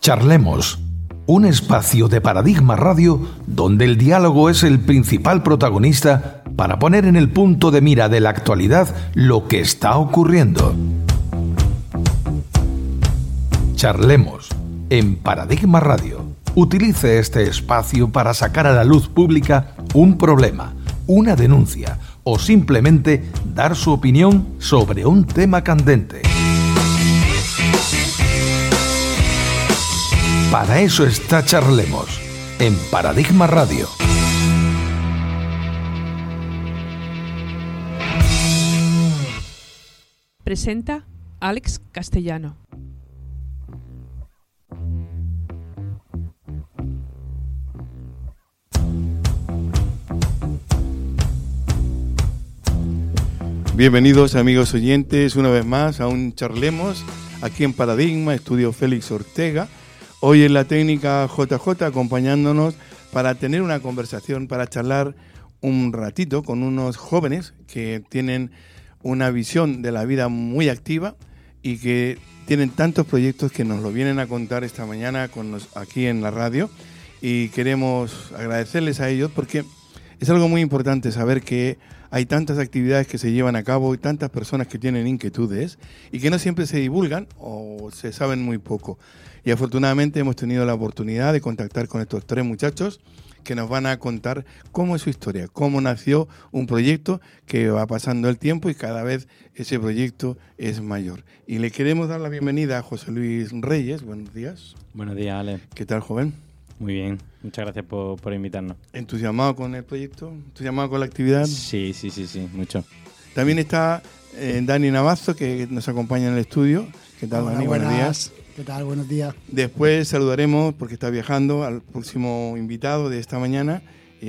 Charlemos, un espacio de Paradigma Radio donde el diálogo es el principal protagonista para poner en el punto de mira de la actualidad lo que está ocurriendo. Charlemos en Paradigma Radio. Utilice este espacio para sacar a la luz pública un problema, una denuncia o simplemente dar su opinión sobre un tema candente. Para eso está Charlemos en Paradigma Radio. Presenta Alex Castellano. Bienvenidos amigos oyentes una vez más a un Charlemos aquí en Paradigma, Estudio Félix Ortega. Hoy en la técnica JJ acompañándonos para tener una conversación, para charlar un ratito con unos jóvenes que tienen una visión de la vida muy activa y que tienen tantos proyectos que nos lo vienen a contar esta mañana aquí en la radio, y queremos agradecerles a ellos porque es algo muy importante saber que hay tantas actividades que se llevan a cabo y tantas personas que tienen inquietudes y que no siempre se divulgan o se saben muy poco. Y afortunadamente hemos tenido la oportunidad de contactar con estos tres muchachos que nos van a contar cómo es su historia, cómo nació un proyecto que va pasando el tiempo y cada vez ese proyecto es mayor. Y le queremos dar la bienvenida a José Luis Reyes. Buenos días. Buenos días, Ale. ¿Qué tal, joven? Muy bien, muchas gracias por invitarnos. ¿Entusiasmado con el proyecto? ¿Entusiasmado con la actividad? Sí, mucho. También está Dani Navazo, que nos acompaña en el estudio. ¿Qué tal, Dani? Buenos días. ¿Qué tal? Buenos días. Después saludaremos, porque está viajando, al próximo invitado de esta mañana.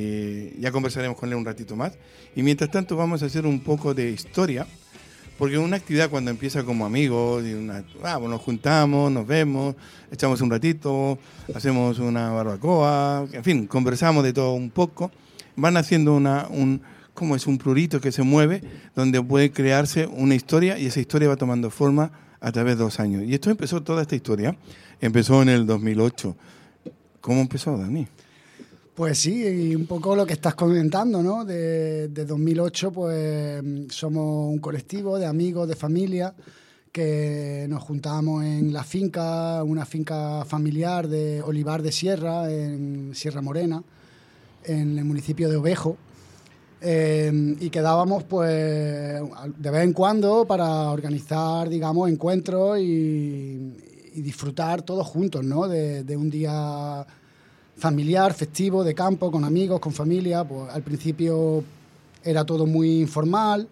Ya conversaremos con él un ratito más. Y mientras tanto vamos a hacer un poco de historia, porque una actividad cuando empieza como amigos, nos juntamos, nos vemos, echamos un ratito, hacemos una barbacoa, en fin, conversamos de todo un poco. Van haciendo un prurito que se mueve, donde puede crearse una historia, y esa historia va tomando forma a través de 2 años. Y toda esta historia empezó en el 2008. ¿Cómo empezó, Dani? Pues sí, y un poco lo que estás comentando, ¿no? De 2008, pues somos un colectivo de amigos, de familia, que nos juntábamos en la finca, una finca familiar de Olivar de Sierra, en Sierra Morena, en el municipio de Ovejo. Y quedábamos pues de vez en cuando para organizar, digamos, encuentros y disfrutar todos juntos, ¿no? De un día familiar, festivo, de campo, con amigos, con familia. Pues al principio era todo muy informal,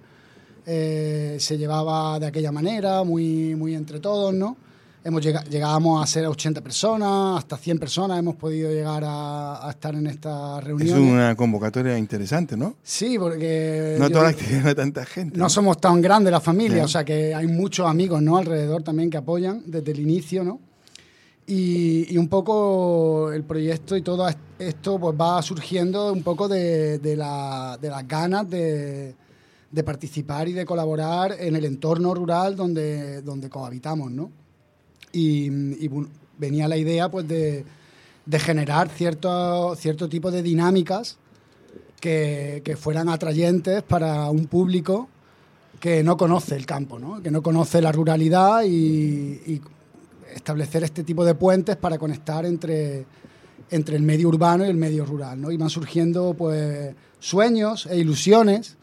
se llevaba de aquella manera, muy entre todos, ¿no? Llegábamos a ser 80 personas, hasta 100 personas hemos podido llegar a estar en esta reunión. Es una convocatoria interesante, ¿no? Sí, porque no toda la actividad de tanta gente. No somos tan grandes la familia, o sea que hay muchos amigos, ¿no?, alrededor también que apoyan desde el inicio, ¿no? Y un poco el proyecto y todo esto pues va surgiendo un poco de las ganas de participar y de colaborar en el entorno rural donde cohabitamos, ¿no? Y venía la idea pues de generar cierto tipo de dinámicas que fueran atrayentes para un público que no conoce el campo, ¿no? Que no conoce la ruralidad, y establecer este tipo de puentes para conectar entre el medio urbano y el medio rural, ¿no? Y van surgiendo pues sueños e ilusiones,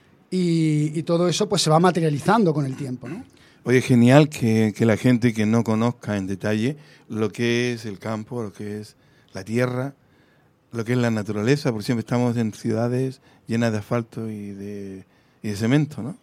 y todo eso pues se va materializando con el tiempo, ¿no? Oye, genial que la gente que no conozca en detalle lo que es el campo, lo que es la tierra, lo que es la naturaleza, porque siempre estamos en ciudades llenas de asfalto y de cemento, ¿no?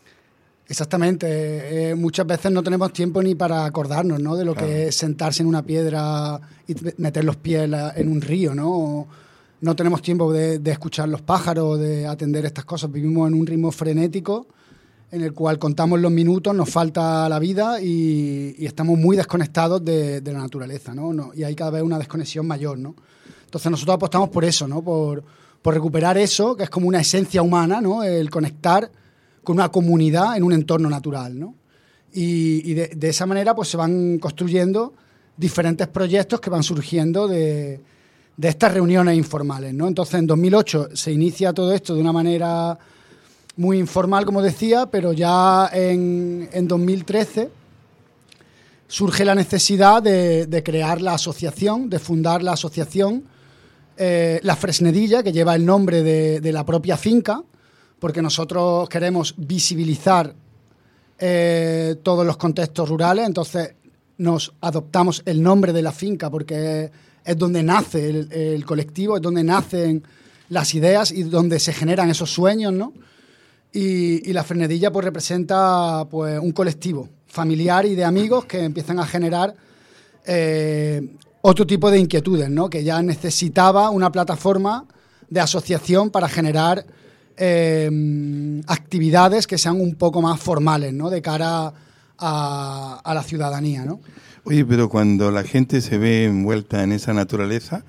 Exactamente. Muchas veces no tenemos tiempo ni para acordarnos, ¿no?, de lo que es sentarse en una piedra y meter los pies en un río, ¿no? No tenemos tiempo de escuchar los pájaros, de atender estas cosas. Vivimos en un ritmo frenético en el cual contamos los minutos, nos falta la vida y estamos muy desconectados de la naturaleza, ¿no? Y hay cada vez una desconexión mayor, ¿no? Entonces nosotros apostamos por eso, ¿no? Por recuperar eso, que es como una esencia humana, ¿no? El conectar con una comunidad en un entorno natural, ¿no? Y de esa manera pues se van construyendo diferentes proyectos que van surgiendo de estas reuniones informales, ¿no? Entonces, en 2008 se inicia todo esto de una manera muy informal, como decía, pero ya en 2013 surge la necesidad de crear la asociación, de fundar la asociación La Fresnedilla, que lleva el nombre de la propia finca, porque nosotros queremos visibilizar todos los contextos rurales. Entonces nos adoptamos el nombre de la finca porque es donde nace el colectivo, es donde nacen las ideas y donde se generan esos sueños, ¿no? Y La Fresnedilla pues representa pues un colectivo familiar y de amigos que empiezan a generar otro tipo de inquietudes, ¿no? Que ya necesitaba una plataforma de asociación para generar actividades que sean un poco más formales, ¿no? De cara a la ciudadanía, ¿no? Oye, pero cuando la gente se ve envuelta en esa naturaleza,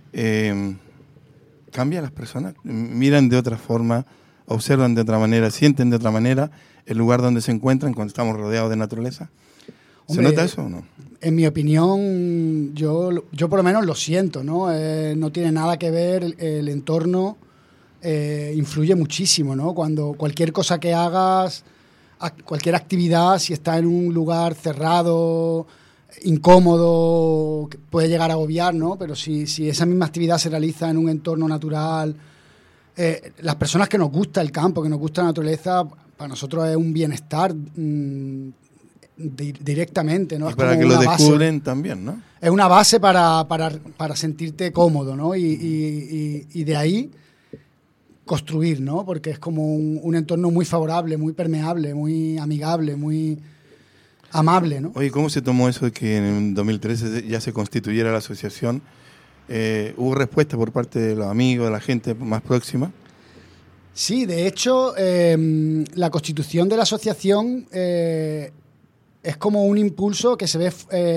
¿cambia las personas? ¿Miran de otra forma, observan de otra manera, sienten de otra manera el lugar donde se encuentran cuando estamos rodeados de naturaleza? ¿Se nota eso o no? En mi opinión, yo por lo menos lo siento, ¿no? No tiene nada que ver el entorno, influye muchísimo, ¿no? Cuando cualquier cosa que hagas, cualquier actividad, si está en un lugar cerrado, incómodo, puede llegar a agobiar, ¿no? Pero si esa misma actividad se realiza en un entorno natural, las personas que nos gusta el campo, que nos gusta la naturaleza, para nosotros es un bienestar directamente, ¿no? Y es para como que lo una descubren base, también, ¿no? es una base para sentirte cómodo, ¿no? Y de ahí construir, ¿no? Porque es como un entorno muy favorable, muy permeable, muy amigable, muy amable, ¿no? Oye, ¿cómo se tomó eso de que en 2013 ya se constituyera la asociación? ¿Hubo respuesta por parte de los amigos, de la gente más próxima? Sí, de hecho, la constitución de la asociación es como un impulso que se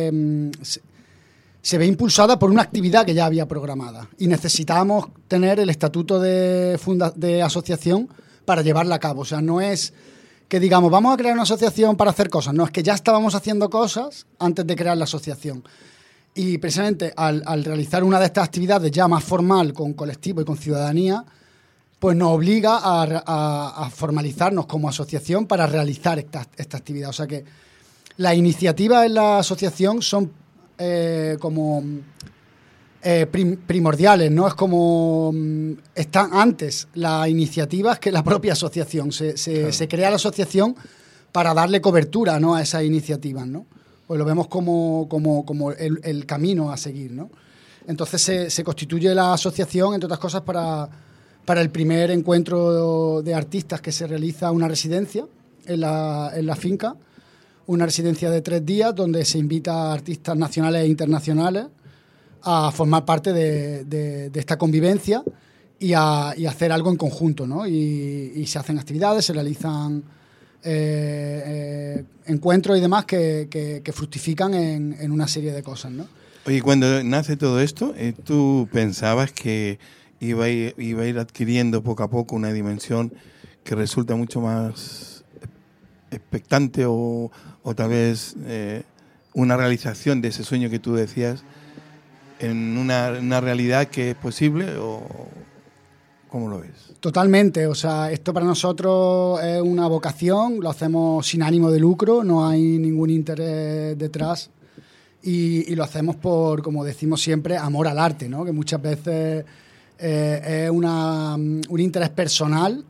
ve impulsada por una actividad que ya había programada y necesitábamos tener el estatuto de asociación para llevarla a cabo. O sea, no es que digamos, vamos a crear una asociación para hacer cosas. No, es que ya estábamos haciendo cosas antes de crear la asociación. Y precisamente al realizar una de estas actividades ya más formal, con colectivo y con ciudadanía, pues nos obliga a formalizarnos como asociación para realizar esta actividad. O sea que las iniciativas en la asociación son como primordiales, ¿no? Es como están antes las iniciativas que la propia asociación. Claro. Se crea la asociación para darle cobertura, ¿no? A esas iniciativas, ¿no? Pues lo vemos como el camino a seguir, ¿no? Entonces se constituye la asociación, entre otras cosas, para el primer encuentro de artistas que se realiza una residencia en la finca, una residencia de 3 días donde se invita a artistas nacionales e internacionales a formar parte de esta convivencia y hacer algo en conjunto, ¿no? Y se hacen actividades, se realizan encuentros y demás que fructifican en una serie de cosas, ¿no? Oye, cuando nace todo esto, ¿tú pensabas que iba a ir adquiriendo poco a poco una dimensión que resulta mucho más expectante o tal vez una realización de ese sueño que tú decías en una realidad que es posible, o cómo lo ves? Totalmente, o sea, esto para nosotros es una vocación, lo hacemos sin ánimo de lucro, no hay ningún interés detrás y lo hacemos por, como decimos siempre, amor al arte, ¿no? Que muchas veces es un interés personal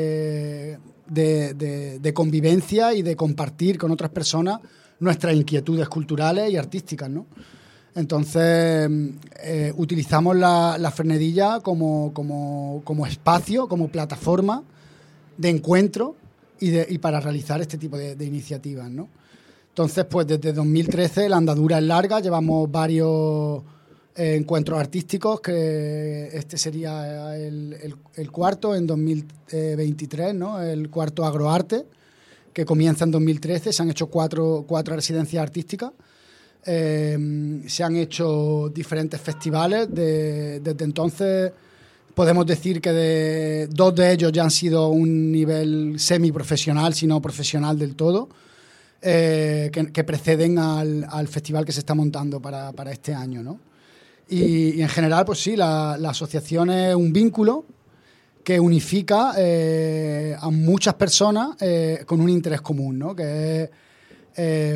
de convivencia y de compartir con otras personas nuestras inquietudes culturales y artísticas, ¿no? Entonces, utilizamos la Fresnedilla como espacio, como plataforma de encuentro y para realizar este tipo de iniciativas, ¿no? Entonces, pues desde 2013 la andadura es larga, llevamos varios encuentros artísticos, que este sería el cuarto en 2023, ¿no? El cuarto Agroarte, que comienza en 2013, se han hecho cuatro residencias artísticas. Se han hecho diferentes festivales. Desde entonces podemos decir que 2 de ellos ya han sido un nivel semiprofesional, si no profesional del todo. que preceden al festival que se está montando para este año, ¿no? Y en general, pues sí, la asociación es un vínculo que unifica a muchas personas con un interés común, ¿no? Que es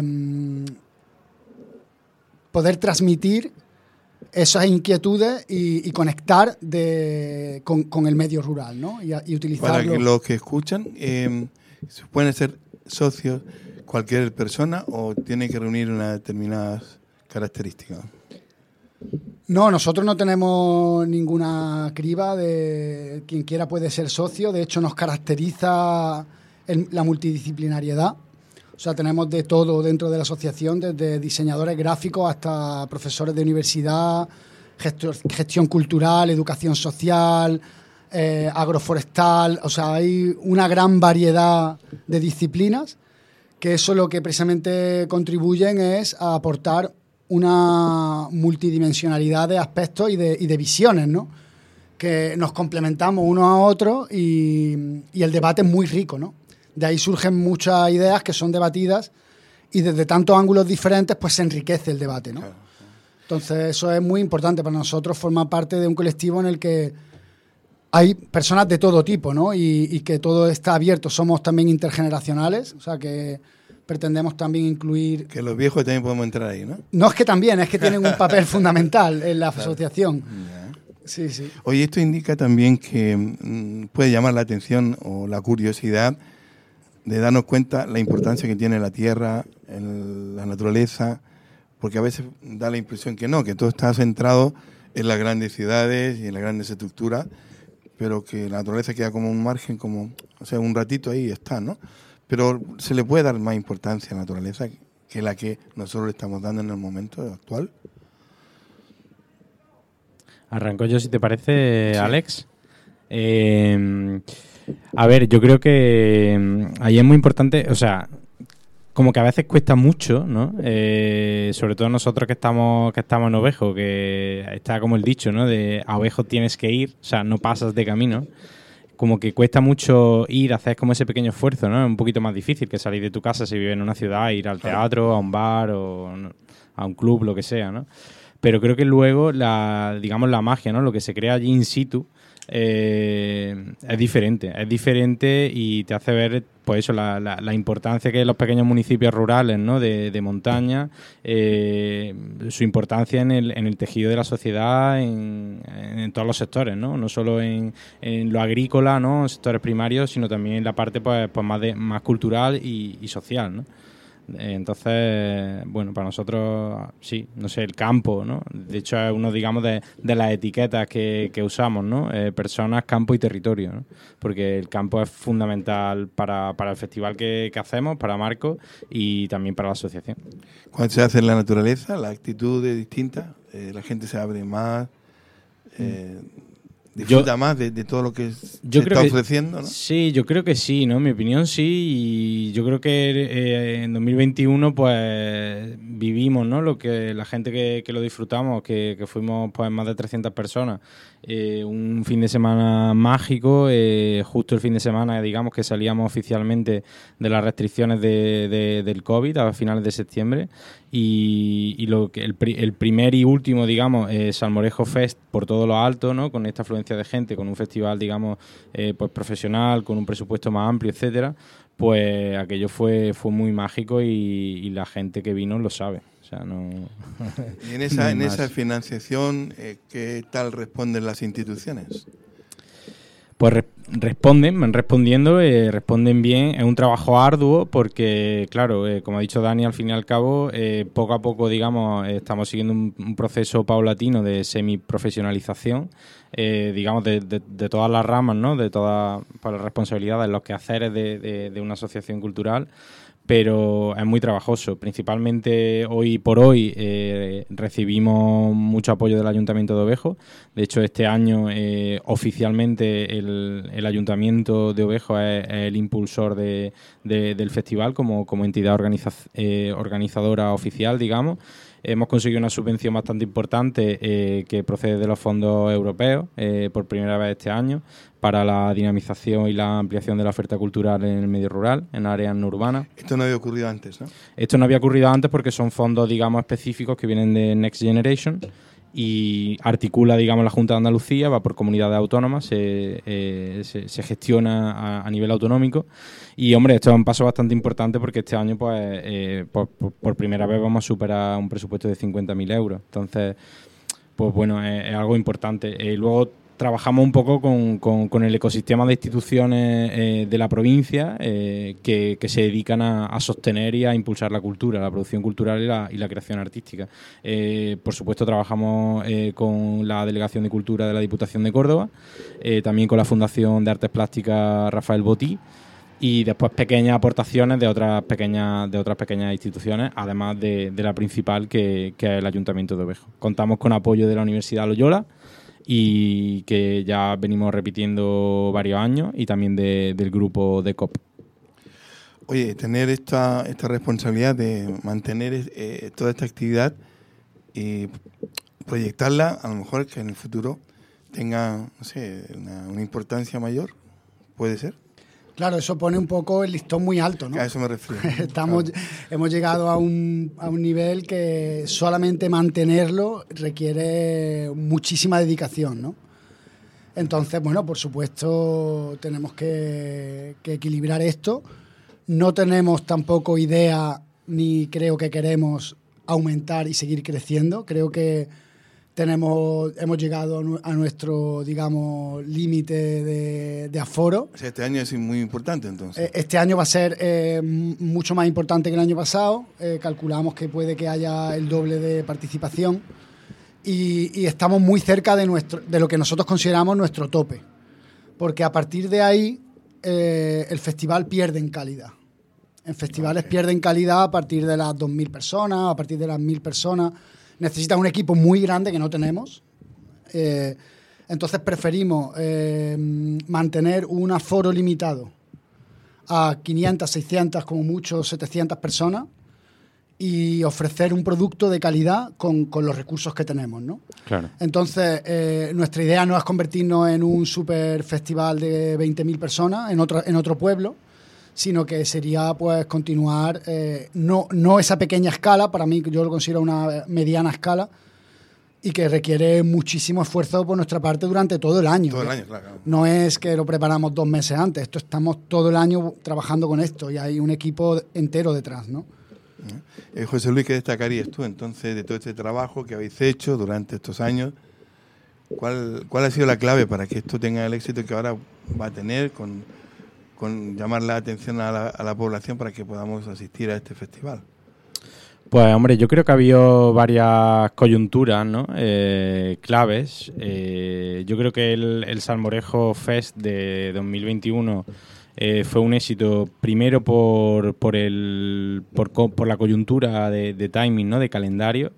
poder transmitir esas inquietudes y conectar con el medio rural, ¿no? Y utilizarlo. Para que los que escuchan, ¿pueden ser socios cualquier persona o tiene que reunir unas determinadas características? No, nosotros no tenemos ninguna criba de quien quiera puede ser socio. De hecho, nos caracteriza la multidisciplinariedad. O sea, tenemos de todo dentro de la asociación, desde diseñadores gráficos hasta profesores de universidad, gestión cultural, educación social, agroforestal. O sea, hay una gran variedad de disciplinas que eso lo que precisamente contribuyen es a aportar una multidimensionalidad de aspectos y de visiones, ¿no? Que nos complementamos unos a otros y el debate es muy rico, ¿no? De ahí surgen muchas ideas que son debatidas y desde tantos ángulos diferentes pues se enriquece el debate, ¿no? Entonces eso es muy importante para nosotros, formar parte de un colectivo en el que hay personas de todo tipo, ¿no? Y que todo está abierto. Somos también intergeneracionales, o sea que pretendemos también incluir... Que los viejos también podemos entrar ahí, ¿no? No, es que también, es que tienen un papel fundamental en la asociación. Sí, sí. Oye, esto indica también que puede llamar la atención o la curiosidad de darnos cuenta la importancia que tiene la tierra, la naturaleza, porque a veces da la impresión que no, que todo está centrado en las grandes ciudades y en las grandes estructuras, pero que la naturaleza queda como un margen, como, o sea, un ratito ahí está, ¿no? Pero se le puede dar más importancia a la naturaleza que la que nosotros le estamos dando en el momento actual. Arranco yo, si te parece, Sí. Alex. A ver, yo creo que ahí es muy importante, o sea, como que a veces cuesta mucho, ¿no? Sobre todo nosotros que estamos en Ovejo, que está como el dicho, ¿no? De a Ovejo tienes que ir, o sea, no pasas de camino. Como que cuesta mucho ir, hacer como ese pequeño esfuerzo, ¿no? Es un poquito más difícil que salir de tu casa si vives en una ciudad, ir al teatro, a un bar o a un club, lo que sea, ¿no? Pero creo que luego la magia, ¿no? Lo que se crea allí in situ es diferente y te hace ver, pues eso, la importancia que hay en los pequeños municipios rurales, ¿no? de montaña, su importancia en el tejido de la sociedad en todos los sectores, ¿no? No solo en lo agrícola, ¿no? En sectores primarios, sino también en la parte pues más cultural y social, ¿no? Entonces, bueno, para nosotros, sí, no sé, el campo, ¿no? De hecho, es uno, digamos, de las etiquetas que usamos, ¿no? Personas, campo y territorio, ¿no? Porque el campo es fundamental para el festival que hacemos, para Marco y también para la asociación. Cuando se hace en la naturaleza, la actitud es distinta, la gente se abre más, disfruta más de todo lo que se está ofreciendo, ¿no? Sí, yo creo que sí, ¿no? En mi opinión sí, y yo creo que en 2021 pues vivimos, ¿no? Lo que la gente que lo disfrutamos, que fuimos pues más de 300 personas, un fin de semana mágico, justo el fin de semana, digamos, que salíamos oficialmente de las restricciones del COVID a finales de septiembre, y lo que el primer y último, digamos, Salmorejo Fest por todo lo alto, ¿no? Con esta afluencia de gente, con un festival, digamos, pues profesional, con un presupuesto más amplio, etcétera, pues aquello fue muy mágico y la gente que vino lo sabe. O sea, no. Y en esa financiación, ¿qué tal responden las instituciones? Pues responden bien. Es un trabajo arduo porque, claro, como ha dicho Dani, al fin y al cabo, poco a poco, digamos, estamos siguiendo un proceso paulatino de semiprofesionalización, digamos, de todas las ramas, ¿no? De todas las responsabilidades, los quehaceres de una asociación cultural. Pero es muy trabajoso. Principalmente hoy por hoy recibimos mucho apoyo del Ayuntamiento de Ovejo. De hecho, este año oficialmente el Ayuntamiento de Ovejo es el impulsor del festival como entidad organizadora oficial, digamos. hemos conseguido una subvención bastante importante que procede de los fondos europeos por primera vez este año para la dinamización y la ampliación de la oferta cultural en el medio rural, en áreas no urbanas. Esto no había ocurrido antes, ¿no? Esto no había ocurrido antes porque son fondos, digamos, específicos que vienen de Next Generation y articula, digamos, la Junta de Andalucía, va por comunidades autónomas, se gestiona a nivel autonómico. Y, hombre, esto es un paso bastante importante porque este año, pues, por primera vez vamos a superar un presupuesto de 50.000 euros. Entonces, pues bueno, es algo importante. Luego trabajamos un poco con el ecosistema de instituciones de la provincia que se dedican a sostener y a impulsar la cultura, la producción cultural y la creación artística. Por supuesto, trabajamos con la Delegación de Cultura de la Diputación de Córdoba, también con la Fundación de Artes Plásticas Rafael Botí, y después pequeñas aportaciones de otras pequeñas instituciones, además de la principal, que es el Ayuntamiento de Ovejo. Contamos con apoyo de la Universidad Loyola, y que ya venimos repitiendo varios años, y también del grupo de COP. Oye, tener esta responsabilidad de mantener toda esta actividad y proyectarla, a lo mejor que en el futuro tenga, no sé, una importancia mayor, ¿puede ser? Claro, eso pone un poco el listón muy alto, ¿no? A eso me refiero. Hemos llegado a un nivel que solamente mantenerlo requiere muchísima dedicación, ¿no? Entonces, bueno, por supuesto, tenemos que equilibrar esto. No tenemos tampoco idea, ni creo que queremos aumentar y seguir creciendo. Creo que hemos llegado a nuestro, digamos, límite de aforo. O sea, este año es muy importante, entonces. Este año va a ser mucho más importante que el año pasado. Calculamos que puede que haya el doble de participación y estamos muy cerca de lo que nosotros consideramos nuestro tope. Porque a partir de ahí el festival pierde en calidad. En festivales pierden calidad a partir de las 2.000 personas, a partir de las 1.000 personas. Necesitas un equipo muy grande que no tenemos. Entonces preferimos mantener un aforo limitado a 500, 600, como mucho 700 personas y ofrecer un producto de calidad con los recursos que tenemos, ¿no? Claro. Entonces, nuestra idea no es convertirnos en un super festival de 20.000 personas en otro pueblo, sino que sería pues continuar, no esa pequeña escala, para mí yo lo considero una mediana escala, y que requiere muchísimo esfuerzo por nuestra parte durante todo el año. Todo el año, claro. No es que lo preparamos 2 meses antes, estamos todo el año trabajando con esto y hay un equipo entero detrás, ¿no? José Luis, ¿qué destacarías tú entonces de todo este trabajo que habéis hecho durante estos años? ¿Cuál ha sido la clave para que esto tenga el éxito que ahora va a tener con llamar la atención a la población para que podamos asistir a este festival? Pues, hombre, yo creo que ha habido varias coyunturas, ¿no? Claves. Yo creo que el Salmorejo Fest de 2021 fue un éxito primero por la coyuntura de timing, ¿no? De calendario.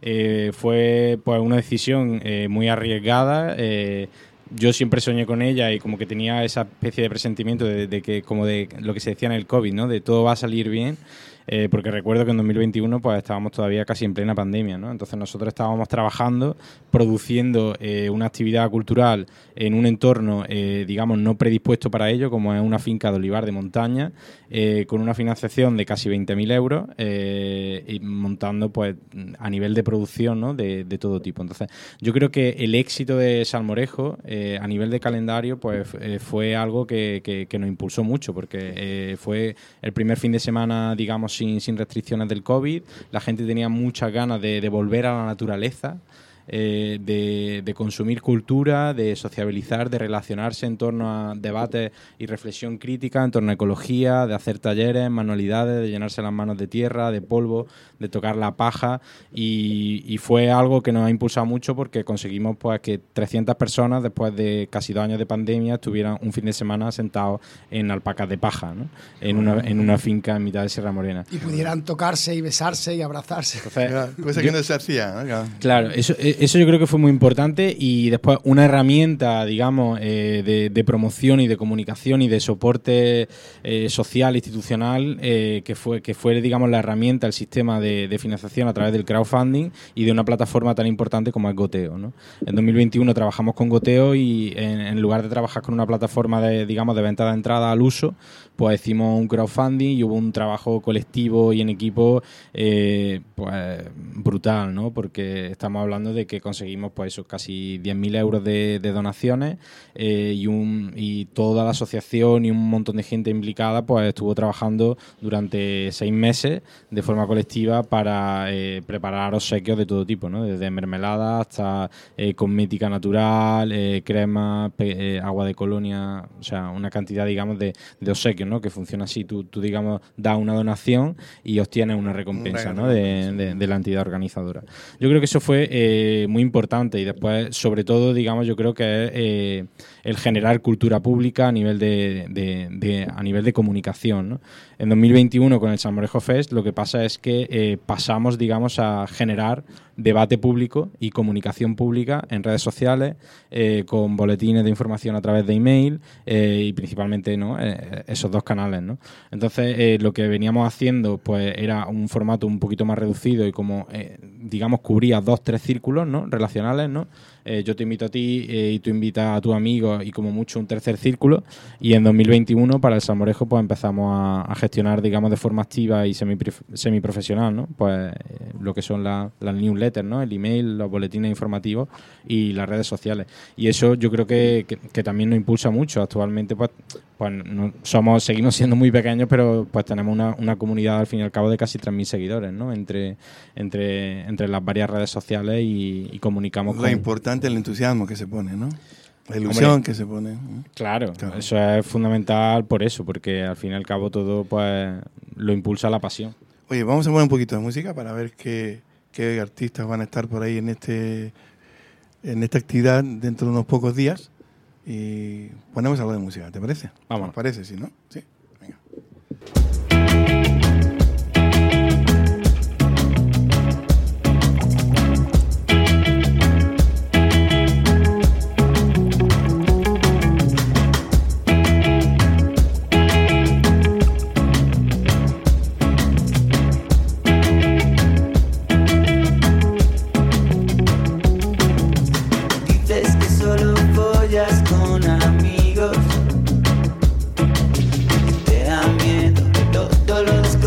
Fue pues una decisión muy arriesgada. Yo siempre soñé con ella y como que tenía esa especie de presentimiento de que, como de lo que se decía en el COVID, ¿no? De todo va a salir bien. Porque recuerdo que en 2021 pues estábamos todavía casi en plena pandemia, ¿no? Entonces nosotros estábamos trabajando, produciendo una actividad cultural en un entorno, digamos, no predispuesto para ello, como es una finca de olivar de montaña, con una financiación de casi 20.000 euros y montando pues a nivel de producción, ¿no? de todo tipo. Entonces yo creo que el éxito de Salmorejo a nivel de calendario pues fue algo que nos impulsó mucho, porque fue el primer fin de semana, digamos, sin restricciones del COVID. La gente tenía muchas ganas de volver a la naturaleza, de consumir cultura, de sociabilizar, de relacionarse en torno a debates y reflexión crítica, en torno a ecología, de hacer talleres, manualidades, de llenarse las manos de tierra, de polvo, de tocar la paja, y fue algo que nos ha impulsado mucho porque conseguimos pues que 300 personas después de casi 2 años de pandemia estuvieran un fin de semana sentados en alpacas de paja, ¿no? en una finca en mitad de Sierra Morena. Y pudieran tocarse y besarse y abrazarse. Entonces, cosa que no se hacía, ¿no? Claro, eso eso yo creo que fue muy importante, y después una herramienta, digamos, de promoción y de comunicación y de soporte social, institucional, que fue, digamos, la herramienta, el sistema de financiación a través del crowdfunding y de una plataforma tan importante como es Goteo, ¿no? En 2021 trabajamos con Goteo y en lugar de trabajar con una plataforma de venta de entrada al uso, pues hicimos un crowdfunding y hubo un trabajo colectivo y en equipo pues brutal, ¿no? Porque estamos hablando de que conseguimos pues eso, casi 10.000 euros de donaciones, y toda la asociación y un montón de gente implicada pues estuvo trabajando durante 6 meses de forma colectiva para preparar obsequios de todo tipo, ¿no? Desde mermelada hasta cosmética natural, crema, agua de colonia, o sea, una cantidad, digamos, de obsequios, ¿no? Que funciona así, tú digamos, das una donación y obtienes una recompensa, ¿no? de la entidad organizadora. Yo creo que eso fue muy importante, y después, sobre todo, digamos, yo creo que es el generar cultura pública a nivel de comunicación, ¿no? En 2021, con el Salmorejo Fest, lo que pasa es que pasamos, digamos, a generar debate público y comunicación pública en redes sociales, con boletines de información a través de email, y principalmente, ¿no? Esos dos canales, ¿no? Entonces, lo que veníamos haciendo pues era un formato un poquito más reducido y como, digamos, cubría 2-3 círculos, ¿no? Relacionales, ¿no? Yo te invito a ti y tú invitas a tus amigos y como mucho un tercer círculo, y en 2021 para el Salmorejo pues empezamos a gestionar, digamos, de forma activa y semiprofesional, ¿no? Pues lo que son las newsletters, ¿no? El email, los boletines informativos y las redes sociales, y eso yo creo que también nos impulsa mucho. Actualmente pues no, seguimos siendo muy pequeños, pero pues tenemos una comunidad al fin y al cabo de casi 3.000 seguidores, ¿no? Entre las varias redes sociales, y comunicamos lo importante es el entusiasmo que se pone, ¿no? La ilusión que se pone. Claro, eso es fundamental por eso, porque al fin y al cabo todo pues lo impulsa la pasión. Oye, vamos a poner un poquito de música para ver qué artistas van a estar por ahí en esta actividad dentro de unos pocos días, y ponemos algo de música, ¿te parece? Vamos. ¿Te parece? Sí, ¿no? Sí. Venga. Te da miedo todo lo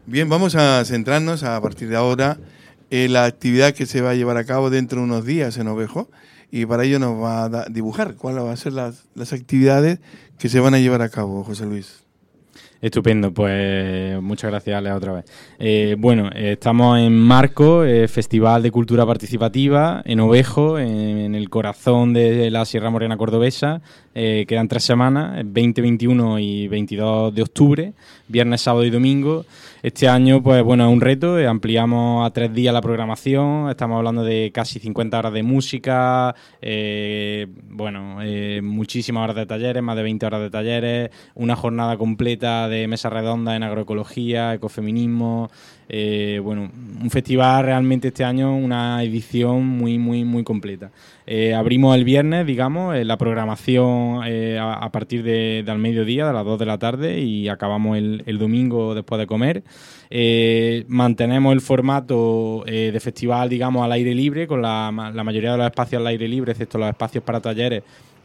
Bien, vamos a centrarnos a partir de ahora en la actividad que se va a llevar a cabo dentro de unos días en Ovejo, y para ello nos va a dibujar cuáles van a ser las actividades que se van a llevar a cabo, José Luis. Estupendo, pues muchas gracias, Ale, otra vez. Estamos en Marco, Festival de Cultura Participativa, en Ovejo, en el corazón de la Sierra Morena Cordobesa. Quedan 3 semanas, 20, 21 y 22 de octubre, viernes, sábado y domingo. Este año, pues bueno, es un reto, ampliamos a 3 días la programación, estamos hablando de casi 50 horas de música, muchísimas horas de talleres, más de 20 horas de talleres, una jornada completa de mesas redondas en agroecología, ecofeminismo. Un festival realmente este año, una edición muy, muy, muy completa. Abrimos el viernes, digamos, la programación a partir de al mediodía, de las 2 de la tarde, y acabamos el domingo después de comer. Mantenemos el formato de festival, digamos, al aire libre, con la mayoría de los espacios al aire libre, excepto los espacios para talleres,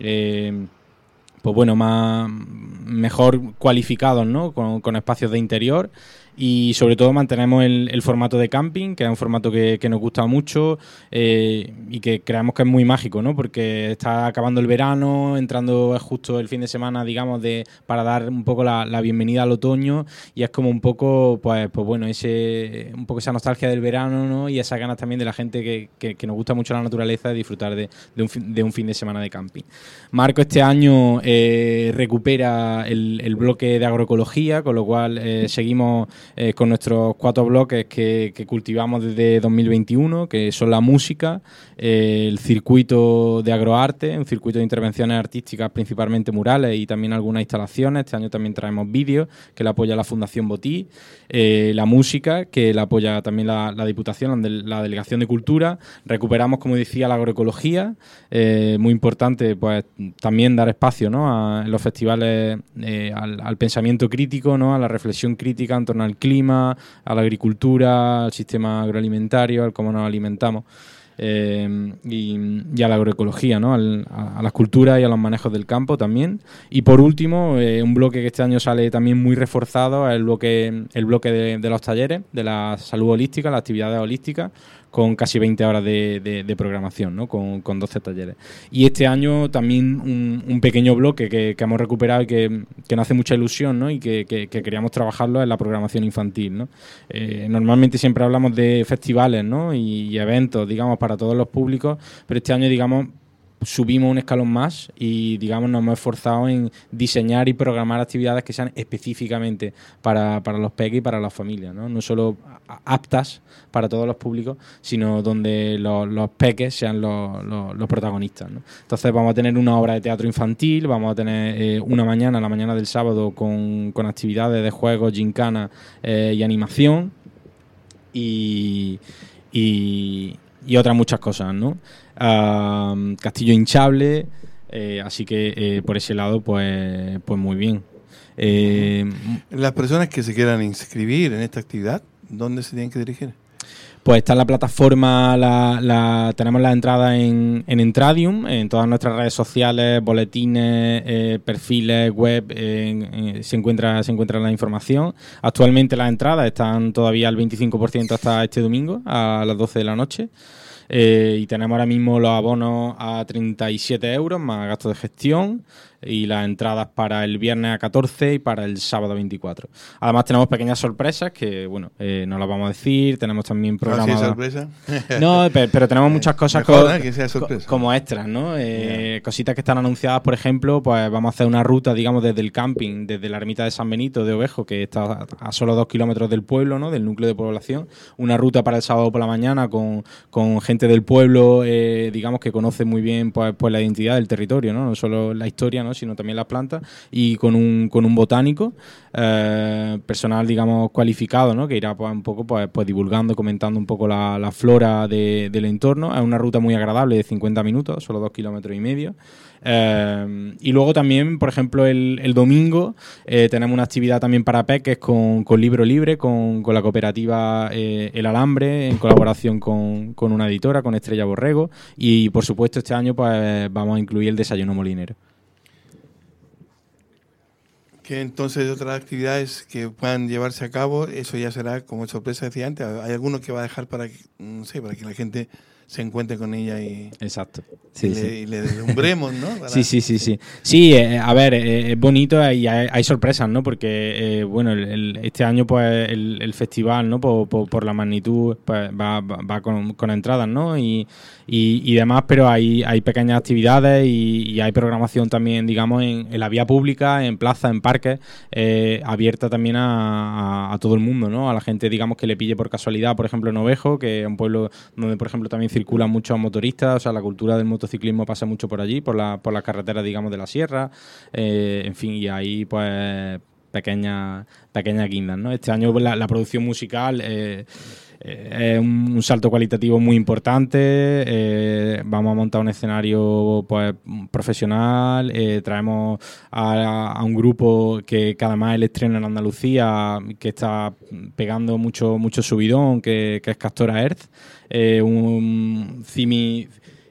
mejor cualificados, ¿no? Con espacios de interior. Y sobre todo mantenemos el formato de camping, que es un formato que nos gusta mucho y que creemos que es muy mágico, ¿no? Porque está acabando el verano, entrando justo el fin de semana, digamos, para dar un poco la bienvenida al otoño, y es como un poco, un poco esa nostalgia del verano, ¿no? Y esas ganas también de la gente que nos gusta mucho la naturaleza de disfrutar de un fin de semana de camping. Marco este año recupera el bloque de agroecología, con lo cual seguimos con nuestros 4 bloques que cultivamos desde 2021, que son la música, el circuito de agroarte, un circuito de intervenciones artísticas, principalmente murales y también algunas instalaciones. Este año también traemos vídeos que la apoya la Fundación Botí, la música, que la apoya también la Diputación, la Delegación de Cultura. Recuperamos, como decía, la agroecología, muy importante, pues también dar espacio, ¿no? En los festivales al pensamiento crítico, ¿no? A la reflexión crítica en torno al clima, a la agricultura, al sistema agroalimentario, al cómo nos alimentamos, y a la agroecología, ¿no? A las culturas y a los manejos del campo también. Y por último, un bloque que este año sale también muy reforzado es el bloque de los talleres, de la salud holística, las actividades holísticas, con casi 20 horas de programación, ¿no? Con 12 talleres. Y este año también un pequeño bloque que hemos recuperado y que nos hace mucha ilusión, ¿no? Y que queríamos trabajarlo en la programación infantil, ¿no? Normalmente siempre hablamos de festivales, ¿no? Y eventos, digamos, para todos los públicos, pero este año, digamos, subimos un escalón más y, digamos, nos hemos esforzado en diseñar y programar actividades que sean específicamente para los peques y para las familias, ¿no? No solo aptas para todos los públicos, sino donde los peques sean los protagonistas, ¿no? Entonces vamos a tener una obra de teatro infantil, vamos a tener la mañana del sábado con actividades de juegos, gincana y animación y otras muchas cosas, ¿no? Castillo hinchable, así que por ese lado pues muy bien. Las personas que se quieran inscribir en esta actividad, ¿dónde se tienen que dirigir? Pues está en la plataforma, tenemos la entrada en Entradium, en todas nuestras redes sociales, boletines, perfiles, web, se encuentra la información. Actualmente las entradas están todavía al 25% hasta este domingo a las 12 de la noche. Y tenemos ahora mismo los abonos a 37 euros más gastos de gestión, y las entradas para el viernes a 14 y para el sábado 24. Además tenemos pequeñas sorpresas que, bueno, no las vamos a decir. Tenemos también programadas... ¿Sí, sorpresa? No, pero tenemos muchas cosas que sea sorpresa, como extras, ¿no? Cositas que están anunciadas, por ejemplo, pues vamos a hacer una ruta, digamos, desde el camping, desde la ermita de San Benito de Ovejo, que está a solo 2 kilómetros del pueblo, ¿no? Del núcleo de población. Una ruta para el sábado por la mañana con gente del pueblo, digamos, que conoce muy bien pues la identidad del territorio, ¿no? No solo la historia, ¿no? Sino también las plantas, y con un botánico personal, digamos, cualificado, ¿no? Que irá pues un poco pues divulgando, comentando un poco la flora del entorno. Es una ruta muy agradable de 50 minutos, solo 2 kilómetros y medio. Y luego también, por ejemplo, el domingo tenemos una actividad también para peques con Libro Libre, con la cooperativa El Alambre, en colaboración con una editora, con Estrella Borrego, y por supuesto este año pues vamos a incluir el desayuno molinero. Que entonces otras actividades que puedan llevarse a cabo, eso ya será como sorpresa, decía antes. Hay algunos que va a dejar para que, no sé, para que la gente se encuentre con ella y, exacto. Sí, y le deslumbremos, ¿no? Para... Sí. Sí, a ver, es bonito y hay sorpresas, ¿no? Porque, bueno, este año, pues, el festival, ¿no? Por la magnitud, pues, va con entradas, ¿no? Y demás, pero hay pequeñas actividades y hay programación también, digamos, en la vía pública, en plazas, en parques, abierta también a todo el mundo, ¿no? A la gente, digamos, que le pille por casualidad, por ejemplo, en Ovejo, que es un pueblo donde, por ejemplo, también circulan muchos motoristas, o sea, la cultura del motociclismo pasa mucho por allí, por las carreteras, digamos, de la sierra, en fin, y ahí, pues, pequeñas guindas, ¿no? Este año la producción musical es un salto cualitativo muy importante. Vamos a montar un escenario, pues, profesional. Traemos a un grupo que además el estreno en Andalucía, que está pegando mucho subidón, que es Castora Earth, un Cimi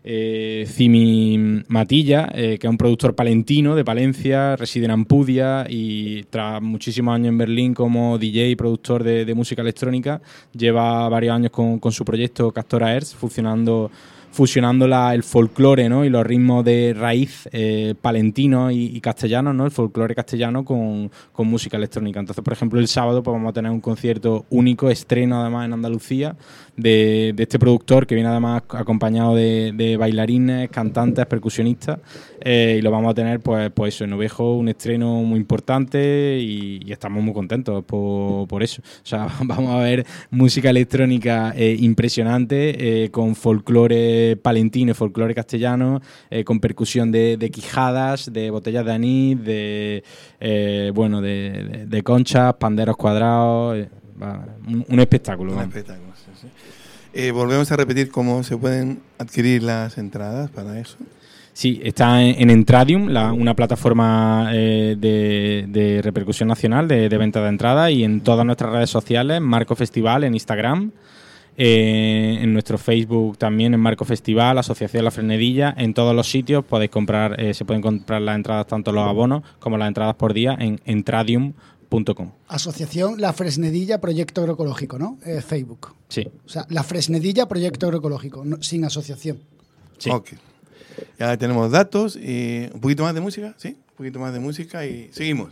Matilla, que es un productor palentino de Palencia, reside en Ampudia y tras muchísimos años en Berlín como DJ y productor de música electrónica, lleva varios años con su proyecto Castora Earth, fusionando el folclore, ¿no? Y los ritmos de raíz palentinos y castellanos, ¿no? El folclore castellano con música electrónica. Entonces, por ejemplo, el sábado pues vamos a tener un concierto único, estreno además en Andalucía, de este productor que viene además acompañado de bailarines, cantantes, percusionistas, y lo vamos a tener pues eso, en Ovejo, un estreno muy importante y estamos muy contentos por eso. O sea, vamos a ver música electrónica impresionante, con folclore palentino y folclore castellano, con percusión de quijadas, de botellas de anís, de conchas, panderos cuadrados, un espectáculo. Un espectáculo, sí. Volvemos a repetir cómo se pueden adquirir las entradas para eso. Sí, está en Entradium, una plataforma de repercusión nacional de venta de entradas, y en todas nuestras redes sociales, Marco Festival en Instagram, en nuestro Facebook también en Marco Festival, Asociación La Fresnedilla. En todos los sitios podéis comprar, se pueden comprar las entradas, tanto los abonos como las entradas por día, en entradium.com. Asociación La Fresnedilla Proyecto Agroecológico, ¿no? Facebook. Sí. O sea, La Fresnedilla Proyecto Agroecológico, no, sin asociación. Sí. Ok. Ya tenemos datos y un poquito más de música, ¿sí? Un poquito más de música y seguimos.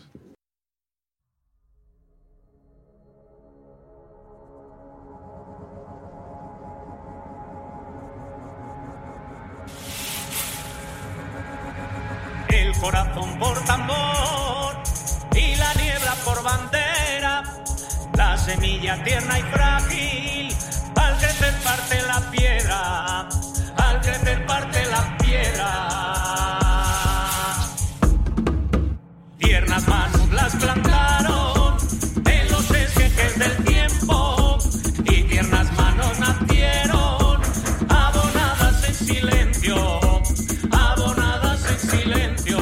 El corazón por tambor y la niebla por bandera, la semilla tierna y frágil, al crecer parte la piedra, al crecer parte la piedra. Tiernas manos las plantaron en los esquejes del tiempo, y tiernas manos nacieron, abonadas en silencio, abonadas en silencio.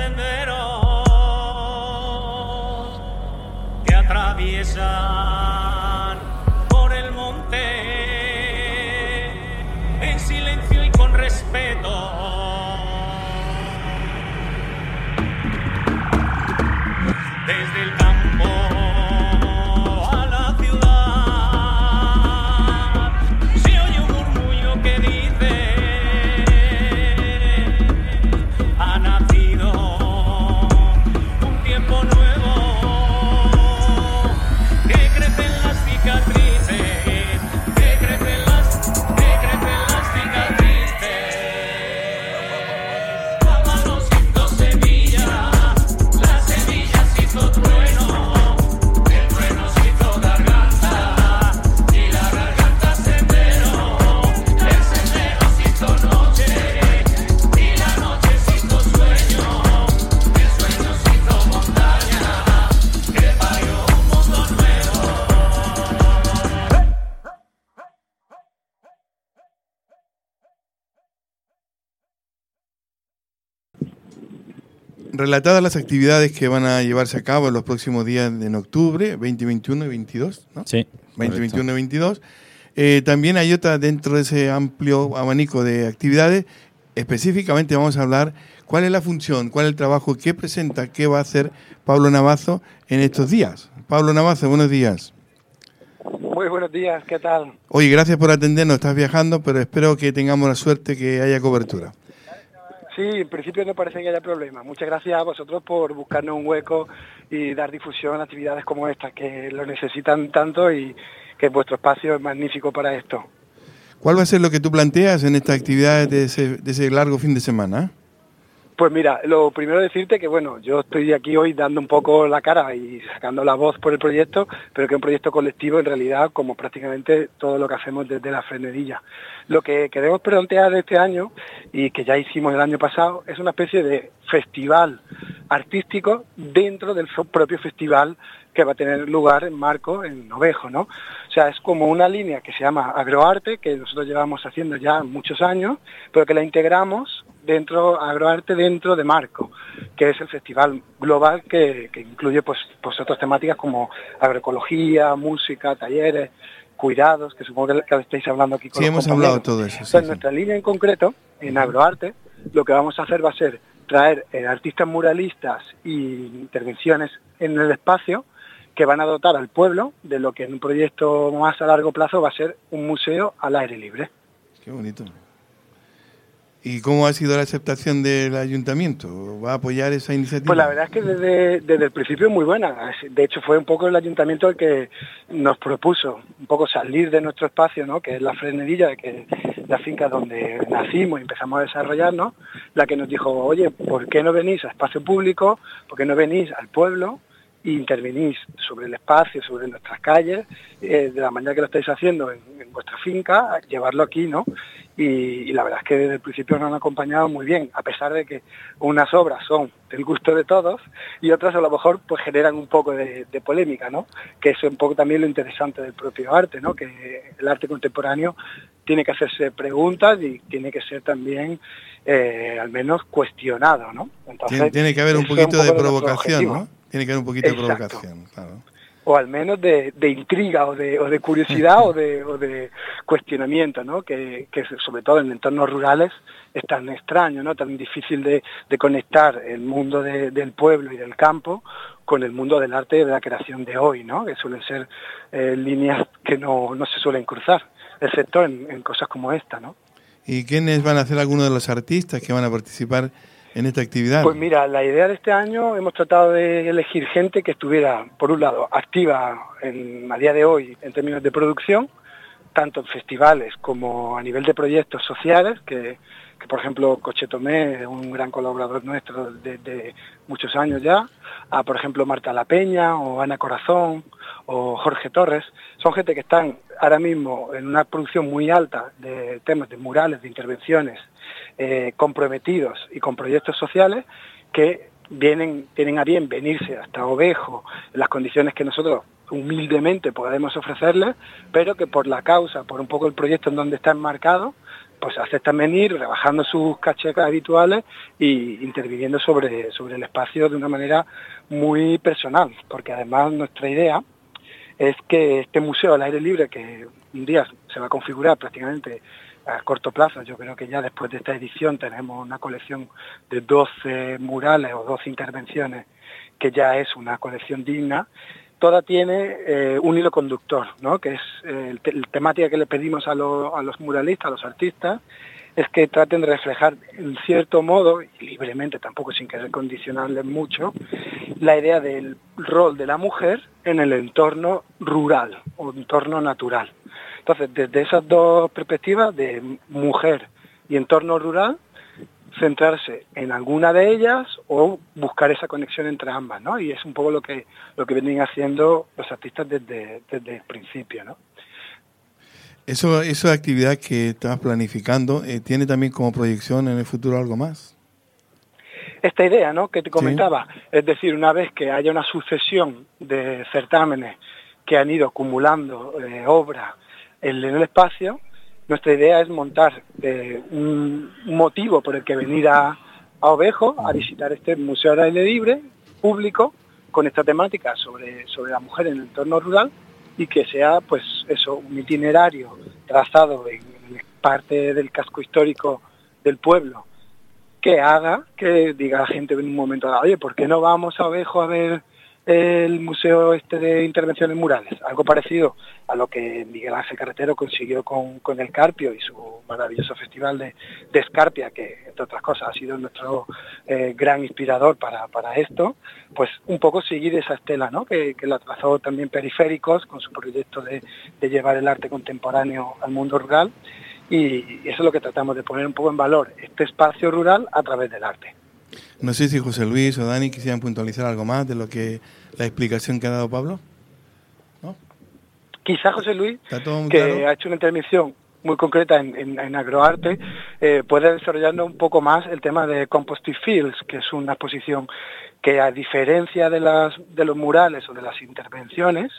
senderos que atraviesan por el monte en silencio y con respeto. Desde el campo a la ciudad se oye un murmullo que dice: ha nacido un tiempo nuevo, que crecen las cicatrices, que crecen las cicatrices. Pámpanos hizo semilla, la semilla se hizo trueno, el trueno se hizo garganta y la garganta sendero, el sendero se hizo noche y la noche se hizo sueño, el sueño se hizo montaña que parió un mundo nuevo. Relatadas las actividades que van a llevarse a cabo en los próximos días en octubre, 20, 21 y 22, ¿no? Sí. 20, 21 y 22. También hay otra dentro de ese amplio abanico de actividades. Específicamente vamos a hablar cuál es la función, cuál es el trabajo, qué presenta, qué va a hacer Pablo Navazo en estos días. Pablo Navazo, buenos días. Muy buenos días, ¿qué tal? Oye, gracias por atendernos, estás viajando, pero espero que tengamos la suerte que haya cobertura. Sí, en principio no parece que haya problema. Muchas gracias a vosotros por buscarnos un hueco y dar difusión a actividades como esta, que lo necesitan tanto y que vuestro espacio es magnífico para esto. ¿Cuál va a ser lo que tú planteas en estas actividades de ese largo fin de semana? Pues mira, lo primero decirte que bueno, yo estoy aquí hoy dando un poco la cara y sacando la voz por el proyecto, pero que es un proyecto colectivo en realidad, como prácticamente todo lo que hacemos desde la Fresnedilla. Lo que queremos plantear este año, y que ya hicimos el año pasado, es una especie de festival artístico dentro del propio festival que va a tener lugar en Marco, en Ovejo, ¿no? O sea, es como una línea que se llama Agroarte, que nosotros llevamos haciendo ya muchos años, pero que la integramos Agroarte dentro de Marco, que es el festival global que incluye pues otras temáticas como agroecología, música, talleres, cuidados, que supongo que estáis hablando aquí con Sí, los hemos compañeros. hablado todo eso. Sí, Entonces, sí. nuestra línea en concreto, en Agroarte, lo que vamos a hacer va a ser traer artistas muralistas y intervenciones en el espacio que van a dotar al pueblo de lo que en un proyecto más a largo plazo va a ser un museo al aire libre. Qué bonito. ¿Y cómo ha sido la aceptación del ayuntamiento? ¿Va a apoyar esa iniciativa? Pues la verdad es que desde el principio muy buena. De hecho, fue un poco el ayuntamiento el que nos propuso un poco salir de nuestro espacio, ¿no? Que es la Fresnedilla, que es la finca donde nacimos y empezamos a desarrollarnos, la que nos dijo: oye, ¿por qué no venís a espacio público? ¿Por qué no venís al pueblo e intervenís sobre el espacio, sobre nuestras calles, de la manera que lo estáis haciendo en vuestra finca, llevarlo aquí, ¿no? Y la verdad es que desde el principio nos han acompañado muy bien, a pesar de que unas obras son del gusto de todos y otras a lo mejor pues generan un poco de polémica, ¿no? Que eso es un poco también lo interesante del propio arte, ¿no? Que el arte contemporáneo tiene que hacerse preguntas y tiene que ser también al menos cuestionado, ¿no? Entonces, tiene que haber un eso es poquito de nuestro provocación, objetivo. ¿no? Tiene que haber un poquito Exacto. de provocación, claro. O al menos de intriga o de curiosidad o de cuestionamiento, ¿no? Que sobre todo en entornos rurales es tan extraño, ¿no? Tan difícil de conectar el mundo del pueblo y del campo con el mundo del arte y de la creación de hoy, ¿no? Que suelen ser líneas que no se suelen cruzar, excepto en cosas como esta, ¿no? ¿Y quiénes van a ser algunos de los artistas que van a participar en esta actividad? Pues mira, la idea de este año hemos tratado de elegir gente que estuviera, por un lado, activa a día de hoy en términos de producción, tanto en festivales como a nivel de proyectos sociales, que por ejemplo Coche Tomé es un gran colaborador nuestro desde muchos años ya, a por ejemplo Marta La Peña o Ana Corazón o Jorge Torres. Son gente que están ahora mismo en una producción muy alta de temas de murales, de intervenciones, comprometidos y con proyectos sociales que tienen a bien venirse hasta Ovejo en las condiciones que nosotros humildemente podemos ofrecerles, pero que por la causa, por un poco el proyecto en donde está enmarcado, pues aceptan venir, rebajando sus cachés habituales y interviniendo sobre el espacio de una manera muy personal, porque además nuestra idea es que este museo al aire libre, que un día se va a configurar prácticamente a corto plazo, yo creo que ya después de esta edición tenemos una colección de 12 murales o 12 intervenciones, que ya es una colección digna, toda tiene un hilo conductor, ¿no? Que es la temática que le pedimos a los muralistas, a los artistas, es que traten de reflejar en cierto modo, y libremente, tampoco sin querer condicionarles mucho, la idea del rol de la mujer en el entorno rural o entorno natural. Entonces, desde esas dos perspectivas de mujer y entorno rural, centrarse en alguna de ellas o buscar esa conexión entre ambas, ¿no? Y es un poco lo que vienen haciendo los artistas desde el principio, ¿no? Esa actividad que estás planificando, ¿tiene también como proyección en el futuro algo más? Esta idea, ¿no?, que te comentaba, sí. Es decir, una vez que haya una sucesión de certámenes que han ido acumulando obras en el espacio, nuestra idea es montar un motivo por el que venir a Ovejo a visitar este museo al aire libre, público, con esta temática sobre la mujer en el entorno rural, y que sea, pues eso, un itinerario trazado en parte del casco histórico del pueblo, que haga que diga la gente en un momento dado, oye, ¿por qué no vamos a Ovejo a ver el museo de intervenciones murales? Algo parecido a lo que Miguel Ángel Carretero consiguió con el Carpio y su maravilloso festival de Escarpia, que entre otras cosas ha sido nuestro gran inspirador para esto, pues un poco seguir esa estela, ¿no?, que la trazó también Periféricos con su proyecto de llevar el arte contemporáneo al mundo rural, y eso es lo que tratamos de poner un poco en valor, este espacio rural a través del arte. No sé si José Luis o Dani quisieran puntualizar algo más de lo que la explicación que ha dado Pablo. ¿No? Quizá José Luis, que claro, ha hecho una intervención muy concreta en agroarte, puede desarrollarnos un poco más el tema de Composting Fields, que es una exposición que, a diferencia de los murales o de las intervenciones,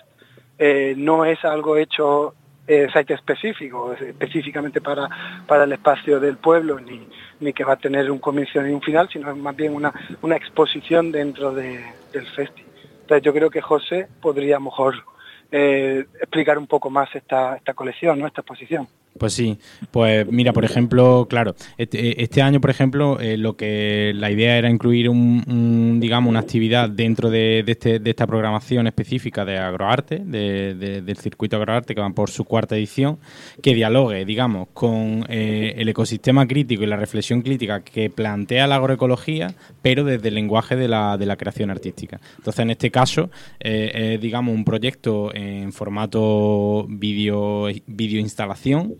no es algo hecho site específico, específicamente para el espacio del pueblo, ni que va a tener un comienzo ni un final, sino más bien una exposición dentro del festi. Entonces yo creo que José podría a lo mejor explicar un poco más esta colección, ¿no?, esta exposición. Pues sí, pues mira, por ejemplo, claro, este año, por ejemplo, la idea era incluir una actividad dentro de esta programación específica de agroarte, del circuito agroarte, que van por su 4ª edición, que dialogue, digamos, con el ecosistema crítico y la reflexión crítica que plantea la agroecología, pero desde el lenguaje de la creación artística. Entonces, en este caso, digamos, un proyecto en formato vídeo instalación,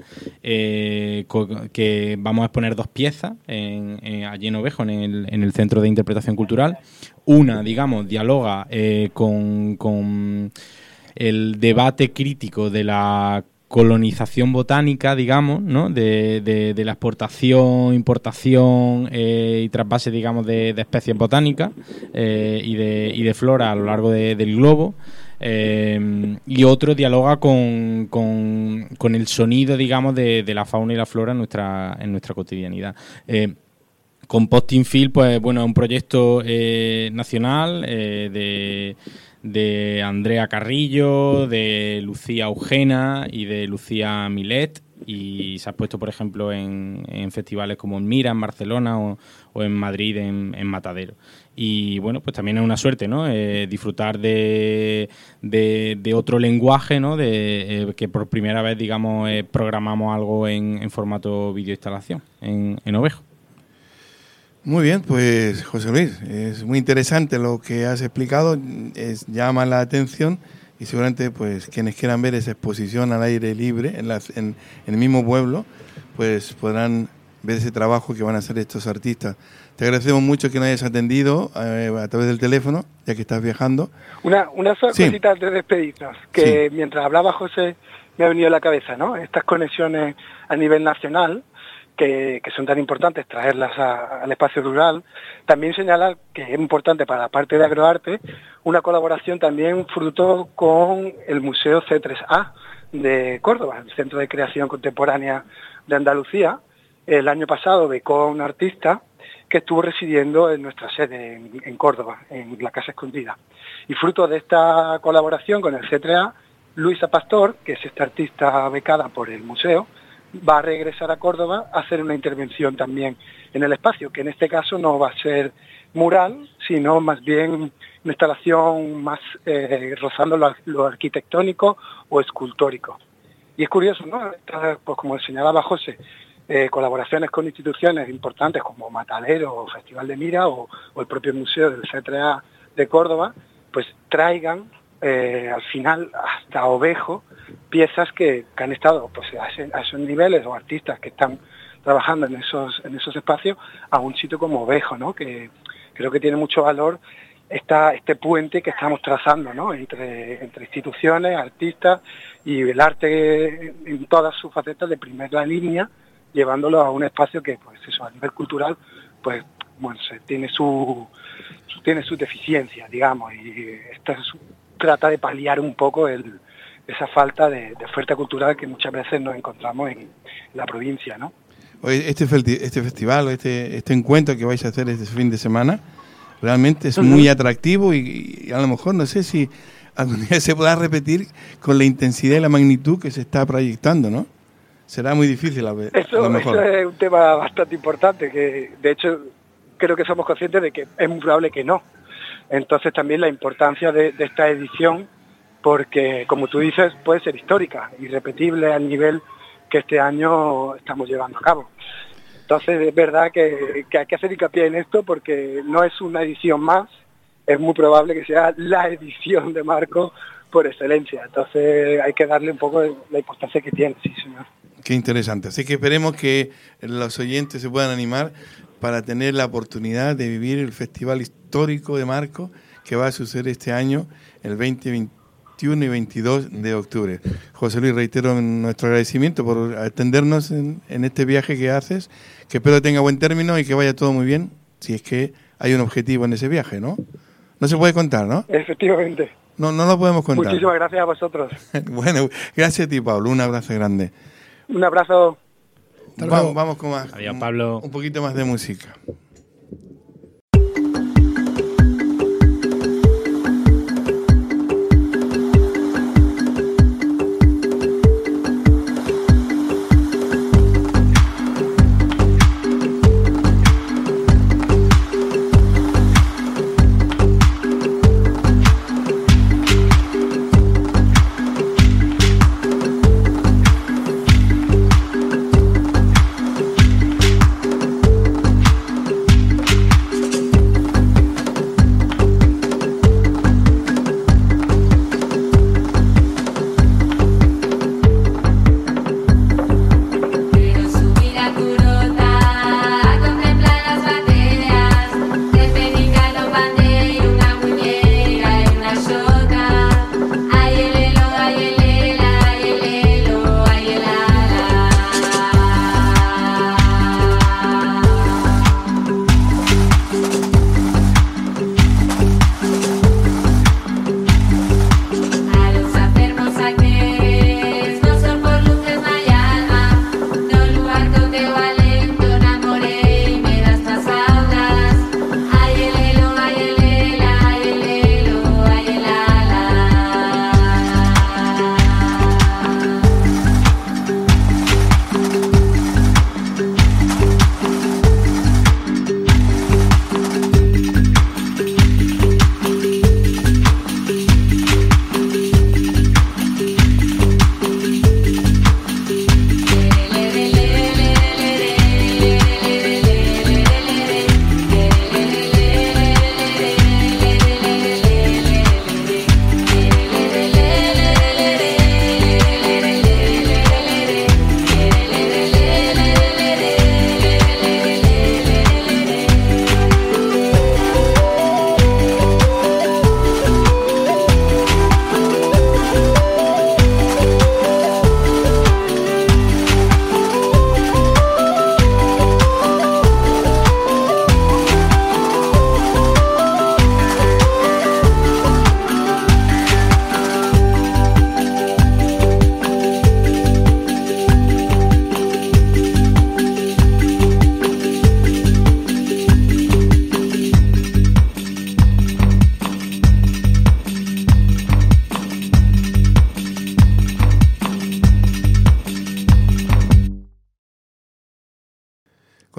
que vamos a exponer 2 piezas allí en Ovejo, en el Centro de Interpretación Cultural. Una, digamos, dialoga con el debate crítico de la colonización botánica, digamos, ¿no?, de la exportación, importación y trasvase, digamos, de especies botánicas y de flora a lo largo del globo. Y otro dialoga con el sonido, digamos, de la fauna y la flora en nuestra cotidianidad. Composting Field, pues bueno, es un proyecto nacional de Andrea Carrillo, de Lucía Eugena y de Lucía Milet, y se ha puesto, por ejemplo, en festivales como en Mira, en Barcelona, o en Madrid, en Matadero. Y bueno, pues también es una suerte, ¿no?, disfrutar de otro lenguaje, ¿no?, que por primera vez, digamos, programamos algo en formato videoinstalación en Ovejo. Muy bien, pues José Luis, es muy interesante lo que has explicado, llama la atención, y seguramente pues quienes quieran ver esa exposición al aire libre en el mismo pueblo, pues podrán ver ese trabajo que van a hacer estos artistas. Te agradecemos mucho que nos hayas atendido a través del teléfono, ya que estás viajando. Una sola cosita de despedirnos, que sí, mientras hablaba José me ha venido a la cabeza, ¿no?, estas conexiones a nivel nacional, que son tan importantes, traerlas al espacio rural. También señalar que es importante para la parte de agroarte una colaboración también fruto con el Museo C3A de Córdoba, el Centro de Creación Contemporánea de Andalucía, el año pasado becó a un artista que estuvo residiendo en nuestra sede en Córdoba, en la Casa Escondida. Y fruto de esta colaboración con el C3A, Luisa Pastor, que es esta artista becada por el museo, va a regresar a Córdoba a hacer una intervención también en el espacio, que en este caso no va a ser mural, sino más bien una instalación más rozando lo arquitectónico o escultórico. Y es curioso, ¿no? Pues como señalaba José, colaboraciones con instituciones importantes como Matadero o Festival de Mira o el propio Museo del C3A de Córdoba, pues traigan al final hasta Ovejo piezas que han estado pues a esos niveles, o artistas que están trabajando en esos espacios, a un sitio como Ovejo, ¿no? Que creo que tiene mucho valor este puente que estamos trazando, ¿no? entre instituciones, artistas y el arte en todas sus facetas de primera línea, llevándolo a un espacio que, pues eso, a nivel cultural, pues bueno, tiene sus deficiencias, digamos, y trata de paliar un poco esa falta de oferta cultural que muchas veces nos encontramos en la provincia, ¿no? Oye, este festival o este encuentro que vais a hacer este fin de semana realmente es muy atractivo y a lo mejor no sé si algún día se podrá repetir con la intensidad y la magnitud que se está proyectando, ¿no? Será muy difícil a lo mejor. Eso es un tema bastante importante, que de hecho creo que somos conscientes de que es muy probable que no. Entonces también la importancia de esta edición, porque como tú dices, puede ser histórica, irrepetible al nivel que este año estamos llevando a cabo. Entonces es verdad que hay que hacer hincapié en esto, porque no es una edición más, es muy probable que sea la edición de Marco por excelencia. Entonces hay que darle un poco la importancia que tiene, sí señor. Qué interesante. Así que esperemos que los oyentes se puedan animar para tener la oportunidad de vivir el Festival Histórico de Marco, que va a suceder este año, el 20, 21 y 22 de octubre. José Luis, reitero nuestro agradecimiento por atendernos en este viaje que haces, que espero tenga buen término y que vaya todo muy bien, si es que hay un objetivo en ese viaje, ¿no? No se puede contar, ¿no? Efectivamente. No lo podemos contar. Muchísimas gracias a vosotros. Bueno, gracias a ti, Pablo. Un abrazo grande. Un abrazo. Vamos con más. Adiós, Pablo. Un poquito más de música.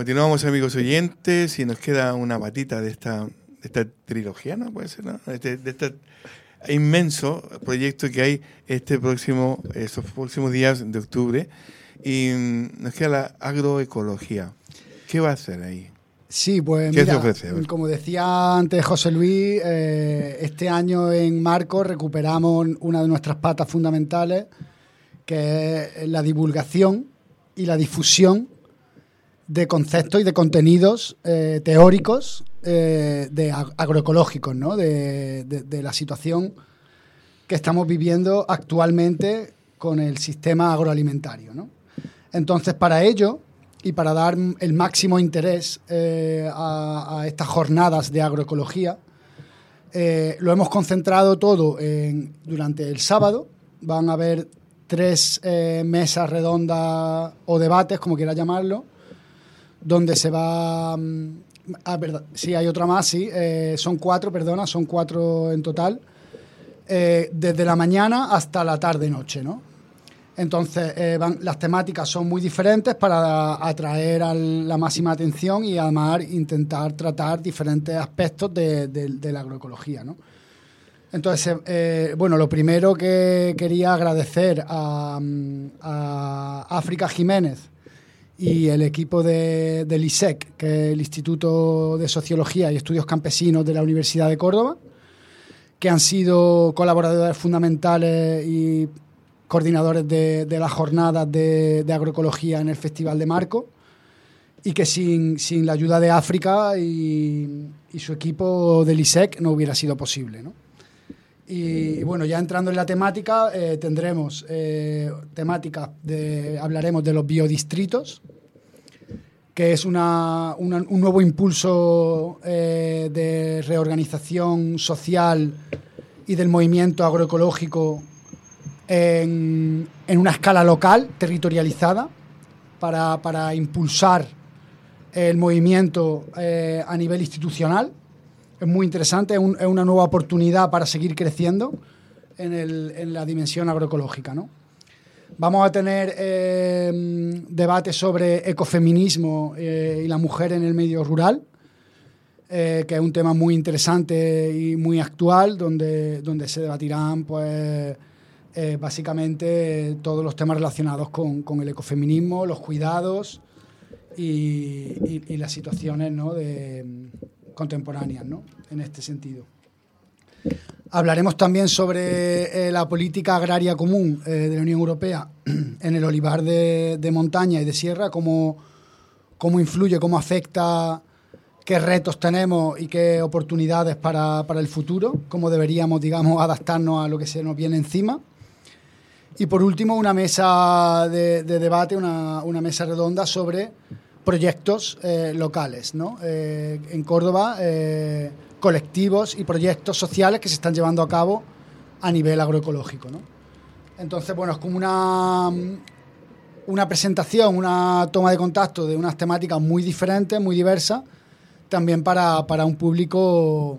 Continuamos, amigos oyentes, y nos queda una patita de esta trilogía, ¿no? Puede ser, ¿no? De este inmenso proyecto que hay estos próximos días de octubre, y nos queda la agroecología. ¿Qué va a hacer ahí? Sí, pues ¿Qué mira, se ofrece? como decía antes José Luis, este año en Marco recuperamos una de nuestras patas fundamentales, que es la divulgación y la difusión de conceptos y de contenidos teóricos agroecológicos, ¿no? De la situación que estamos viviendo actualmente con el sistema agroalimentario, ¿no? Entonces, para ello y para dar el máximo interés a estas jornadas de agroecología, lo hemos concentrado todo durante el sábado. Van a haber 3 mesas redondas o debates, como quiera llamarlo, donde se va... sí, hay otra más, sí. Son 4 en total, desde la mañana hasta la tarde-noche, ¿no? Entonces, las temáticas son muy diferentes para atraer a la máxima atención y además intentar tratar diferentes aspectos de la agroecología, ¿no? Entonces, bueno, lo primero que quería agradecer a África Jiménez y el equipo del ISEC, que es el Instituto de Sociología y Estudios Campesinos de la Universidad de Córdoba, que han sido colaboradores fundamentales y coordinadores de las jornadas de agroecología en el Festival de Marco, y que sin la ayuda de África y su equipo del ISEC no hubiera sido posible, ¿no? Y bueno, ya entrando en la temática, tendremos hablaremos de los biodistritos, que es un nuevo impulso de reorganización social y del movimiento agroecológico en una escala local, territorializada, para impulsar el movimiento a nivel institucional. Es muy interesante, es una nueva oportunidad para seguir creciendo en la dimensión agroecológica, ¿no? Vamos a tener debates sobre ecofeminismo y la mujer en el medio rural, que es un tema muy interesante y muy actual, donde se debatirán, pues, básicamente todos los temas relacionados con el ecofeminismo, los cuidados y las situaciones, ¿no?, contemporáneas, ¿no?, en este sentido. Hablaremos también sobre la política agraria común de la Unión Europea en el olivar de montaña y de sierra, cómo influye, cómo afecta, qué retos tenemos y qué oportunidades para el futuro, cómo deberíamos, digamos, adaptarnos a lo que se nos viene encima. Y por último, una mesa de debate, una mesa redonda sobre proyectos locales, ¿no? En Córdoba, colectivos y proyectos sociales que se están llevando a cabo a nivel agroecológico, ¿no? Entonces, bueno, es como una presentación, una toma de contacto de unas temáticas muy diferentes, muy diversas, también para un público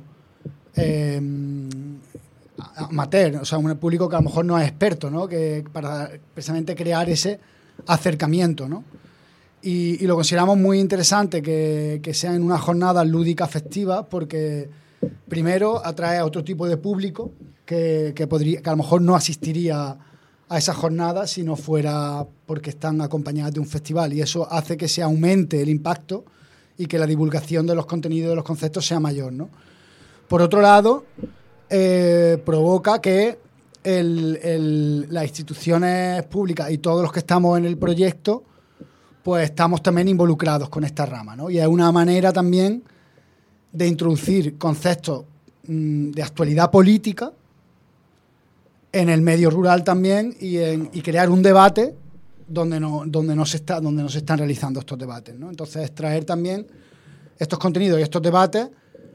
amateur, o sea, un público que a lo mejor no es experto, ¿no?, que para precisamente crear ese acercamiento, ¿no? Y lo consideramos muy interesante que sean unas jornadas lúdicas festivas, porque primero atrae a otro tipo de público que a lo mejor no asistiría a esas jornadas si no fuera porque están acompañadas de un festival, y eso hace que se aumente el impacto y que la divulgación de los contenidos y de los conceptos sea mayor, ¿no? Por otro lado, provoca que las instituciones públicas y todos los que estamos en el proyecto pues estamos también involucrados con esta rama, ¿no? Y es una manera también de introducir conceptos de actualidad política en el medio rural también, y crear un debate donde no se están realizando estos debates, ¿no? Entonces, traer también estos contenidos y estos debates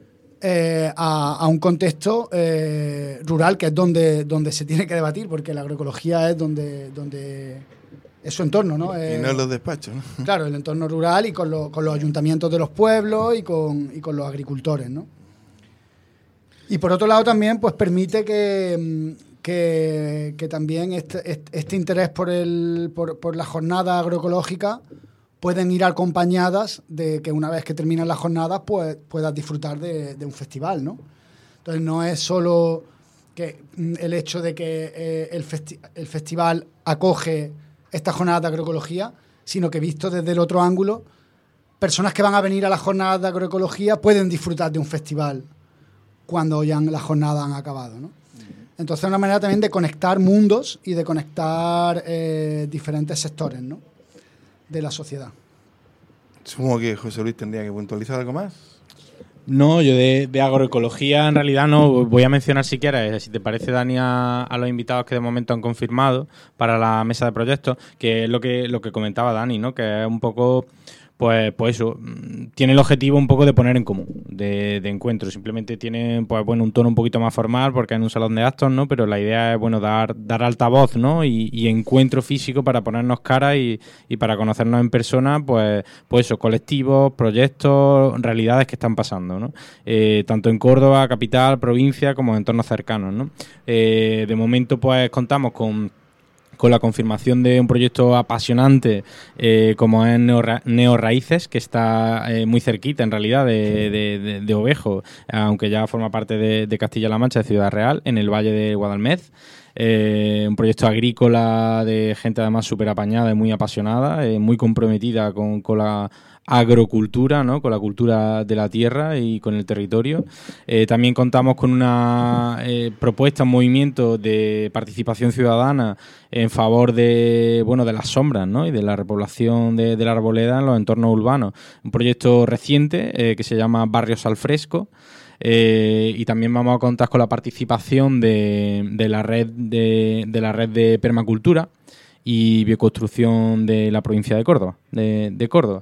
a un contexto rural, que es donde se tiene que debatir, porque la agroecología es donde es su entorno, ¿no? Y no los despachos, ¿no? Claro, el entorno rural, y con los ayuntamientos de los pueblos y con los agricultores, ¿no? Y por otro lado también, pues permite que también este interés por la jornada agroecológica pueden ir acompañadas de que una vez que terminan las jornadas, pues puedas disfrutar de un festival, ¿no? Entonces no es solo que el hecho de que el festival acoge esta jornada de agroecología, sino que visto desde el otro ángulo, personas que van a venir a las jornadas de agroecología pueden disfrutar de un festival cuando ya las jornadas han acabado, ¿no? Entonces es una manera también de conectar mundos y de conectar diferentes sectores, ¿no?, de la sociedad. Supongo que José Luis tendría que puntualizar algo más. No, yo de agroecología en realidad no. Voy a mencionar si quieres, si te parece, Dani, a los invitados que de momento han confirmado para la mesa de proyectos, que es lo que comentaba Dani, ¿no? Que es un poco... Pues eso, tiene el objetivo un poco de poner en común, de encuentro. Simplemente tiene un tono un poquito más formal porque es en un salón de actos, ¿no? Pero la idea es dar altavoz, ¿no? Y encuentro físico para ponernos cara y para conocernos en persona, pues eso, colectivos, proyectos, realidades que están pasando, ¿no? Tanto en Córdoba, capital, provincia, como en entornos cercanos, ¿no? De momento, pues contamos con la confirmación de un proyecto apasionante como es Neorraíces, que está muy cerquita en realidad de Ovejo, aunque ya forma parte de Castilla-La Mancha, de Ciudad Real, en el Valle de Guadalmedz. Un proyecto agrícola de gente además súper apañada y muy apasionada, muy comprometida con la agrocultura, ¿no? Con la cultura de la tierra y con el territorio. También contamos con una propuesta, un movimiento de participación ciudadana en favor de las sombras, ¿no? Y de la repoblación de la arboleda en los entornos urbanos. Un proyecto reciente que se llama Barrios al Fresco. Y también vamos a contar con la participación de la red de permacultura y bioconstrucción de la provincia de Córdoba, de Córdoba.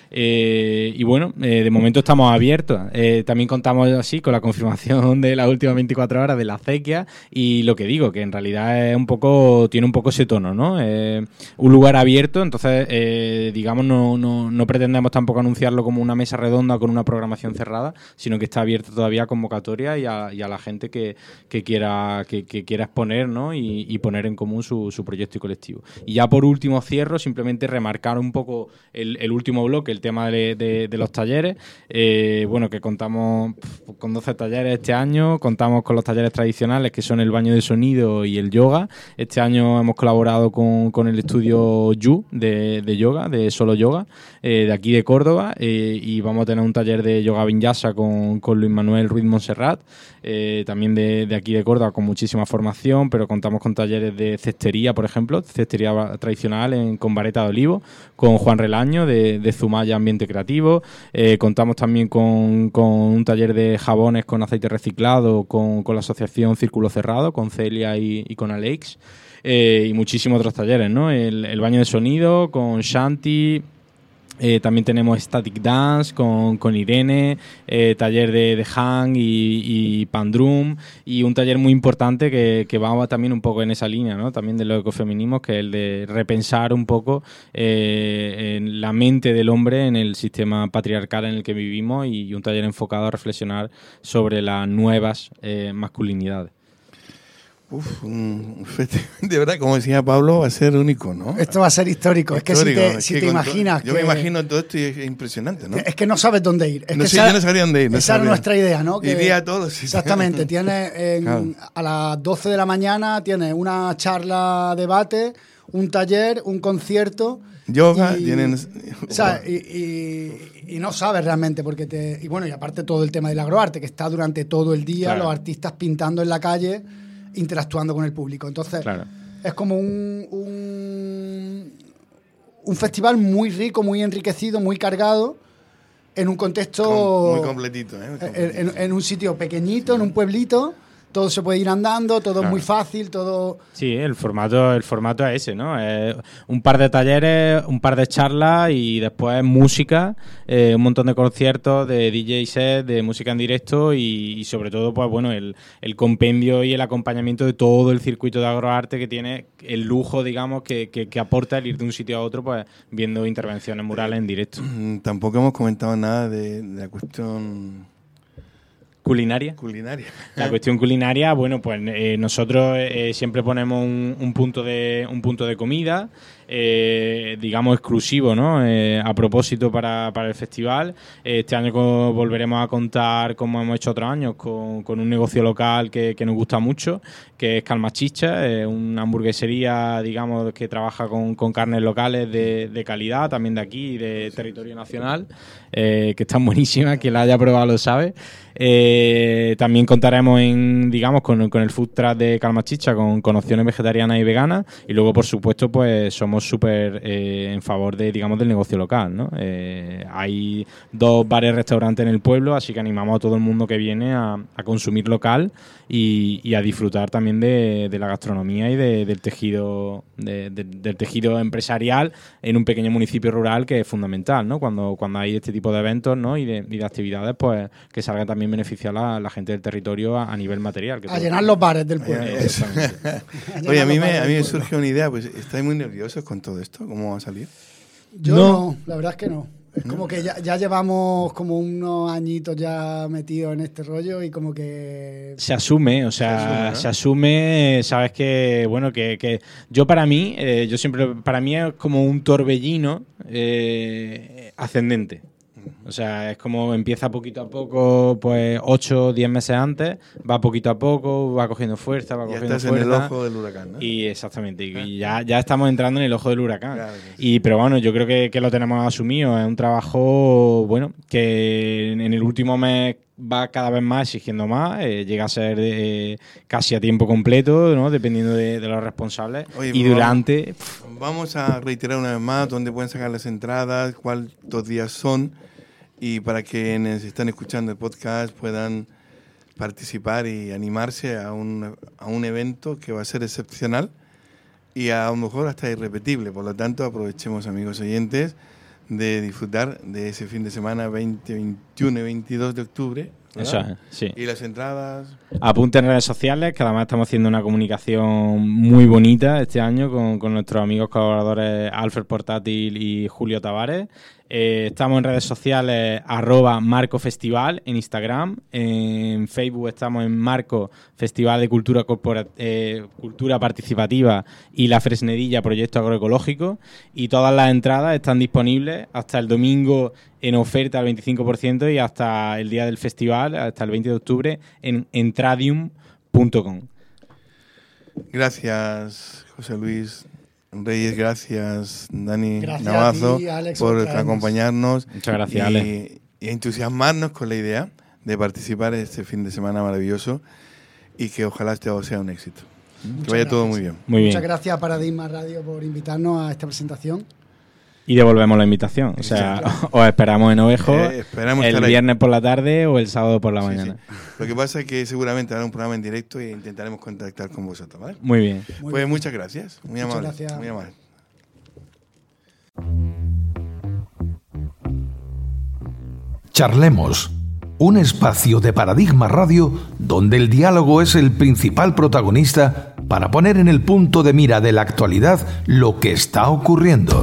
De momento estamos abiertos. También contamos así con la confirmación de las últimas 24 horas de la acequia y lo que digo, que en realidad es tiene un poco ese tono, ¿no? Un lugar abierto, entonces digamos no pretendemos tampoco anunciarlo como una mesa redonda con una programación cerrada, sino que está abierto todavía a convocatoria y a la gente que quiera exponer, ¿no? Y poner en común su proyecto y colectivo. Y ya por último cierro, simplemente remarcar un poco el último bloque, el tema de los talleres, que contamos con 12 talleres este año, contamos con los talleres tradicionales que son el baño de sonido y el yoga. Este año hemos colaborado con el estudio You de yoga, de Solo Yoga, de aquí de Córdoba, y vamos a tener un taller de yoga vinyasa con Luis Manuel Ruiz Montserrat, también de aquí de Córdoba, con muchísima formación, pero contamos con talleres de cestería, por ejemplo, cestería tradicional con vareta de olivo, con Juan Relaño de Zumaya Ambiente Creativo. Contamos también con un taller de jabones con aceite reciclado con la asociación Círculo Cerrado, con Celia y con Alex, y muchísimos otros talleres, ¿no? El baño de sonido con Shanti. También tenemos Static Dance con Irene, taller de hang y Pandrum, y un taller muy importante que va también un poco en esa línea, ¿no? También de los ecofeminismos, que es el de repensar un poco en la mente del hombre en el sistema patriarcal en el que vivimos, y un taller enfocado a reflexionar sobre las nuevas masculinidades. De verdad, como decía Pablo, va a ser único, ¿no? Esto va a ser histórico. Es que si te imaginas... Yo me imagino todo esto y es impresionante, ¿no? Es que no sabes dónde ir. Yo no sabría dónde ir. Esa era nuestra idea, ¿no? Iría a todos. Exactamente. A las 12 de la mañana tienes una charla, debate, un taller, un concierto... Yoga, y no sabes realmente, porque y aparte todo el tema del agroarte, que está durante todo el día, claro, los artistas pintando en la calle, interactuando con el público. Entonces, claro, es como un festival muy rico, muy enriquecido, muy cargado, en un contexto... Muy completito, ¿eh? En un sitio pequeñito, en un pueblito. Todo se puede ir andando, todo es muy fácil, todo... Sí, el formato es ese, ¿no? Un par de talleres, un par de charlas y después música, un montón de conciertos, de DJ set, de música en directo y sobre todo, el compendio y el acompañamiento de todo el circuito de agroarte, que tiene el lujo, digamos, que aporta el ir de un sitio a otro, pues viendo intervenciones murales en directo. Tampoco hemos comentado nada de la cuestión... ¿Culinaria? La cuestión culinaria, nosotros siempre ponemos un punto de comida, digamos, exclusivo, ¿no? A propósito para el festival. Este año volveremos a contar, como hemos hecho otros años, con un negocio local que nos gusta mucho, que es Calma Chicha, una hamburguesería, digamos, que trabaja con carnes locales de calidad, también de aquí, de territorio nacional, que están buenísimas, quien la haya probado lo sabe. También contaremos con el food truck de Calma Chicha, con opciones vegetarianas y veganas, y luego, por supuesto, pues somos súper en favor del negocio local, ¿no? Hay 2 bares restaurantes en el pueblo, así que animamos a todo el mundo que viene a consumir local y a disfrutar también de la gastronomía y del tejido del tejido empresarial en un pequeño municipio rural, que es fundamental, ¿no? Cuando hay este tipo de eventos, ¿no? y de actividades, pues que salga también beneficiar a la gente del territorio a nivel material. A llenar los bares del pueblo. Oye, a mí me surge una idea, pues ¿estáis muy nerviosos con todo esto? ¿Cómo va a salir? Yo no, la verdad es que no. Es como que ya llevamos como unos añitos ya metidos en este rollo y como que... Se asume, ¿no? Sabes que, bueno, que yo para mí es como un torbellino ascendente. O sea, es como empieza poquito a poco, pues 8 o 10 meses antes, va poquito a poco, va cogiendo fuerza, va cogiendo fuerza. Ya estás en el ojo del huracán, ¿no? Y exactamente, y ya estamos entrando en el ojo del huracán. Claro, sí. Pero bueno, yo creo que lo tenemos asumido. Es un trabajo, bueno, que en el último mes va cada vez más exigiendo más, llega a ser casi a tiempo completo, ¿no? Dependiendo de los responsables. Oye, y durante... Vamos a reiterar una vez más dónde pueden sacar las entradas, cuántos días son, y para quienes están escuchando el podcast puedan participar y animarse a un evento que va a ser excepcional y a lo mejor hasta irrepetible. Por lo tanto, aprovechemos, amigos oyentes, de disfrutar de ese fin de semana 20, 21 y 22 de octubre. ¿Verdad? Eso es, sí. Y las entradas... Apunten en redes sociales, que además estamos haciendo una comunicación muy bonita este año con nuestros amigos colaboradores Alfred Portátil y Julio Tavares. Estamos en redes sociales @MarcoFestival en Instagram, en Facebook estamos en Marco Festival de Cultura Participativa y La Fresnedilla Proyecto Agroecológico, y todas las entradas están disponibles hasta el domingo en oferta al 25% y hasta el día del festival, hasta el 20 de octubre, en entradium.com. Gracias, José Luis Reyes, gracias, Dani gracias Navazo, ti, Alex, por acompañarnos. Muchas gracias, Alex. Y entusiasmarnos con la idea de participar en este fin de semana maravilloso y que ojalá este sea un éxito. Que vaya todo muy bien. Muchas gracias a Paradigma Radio por invitarnos a esta presentación. Y devolvemos la invitación. O sea, os esperamos en Ovejo el viernes por la tarde o el sábado por la mañana. Sí. Lo que pasa es que seguramente hará un programa en directo e intentaremos contactar con vosotros, ¿vale? Muy bien. Pues muchas gracias. Muy amable. Gracias. Muy amable. Charlemos, un espacio de Paradigma Radio donde el diálogo es el principal protagonista para poner en el punto de mira de la actualidad lo que está ocurriendo.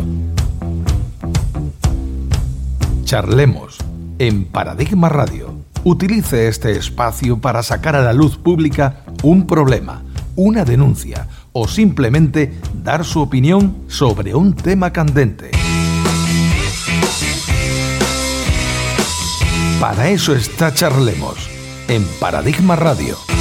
Charlemos en Paradigma Radio. Utilice este espacio para sacar a la luz pública un problema, una denuncia o simplemente dar su opinión sobre un tema candente. Para eso está Charlemos en Paradigma Radio.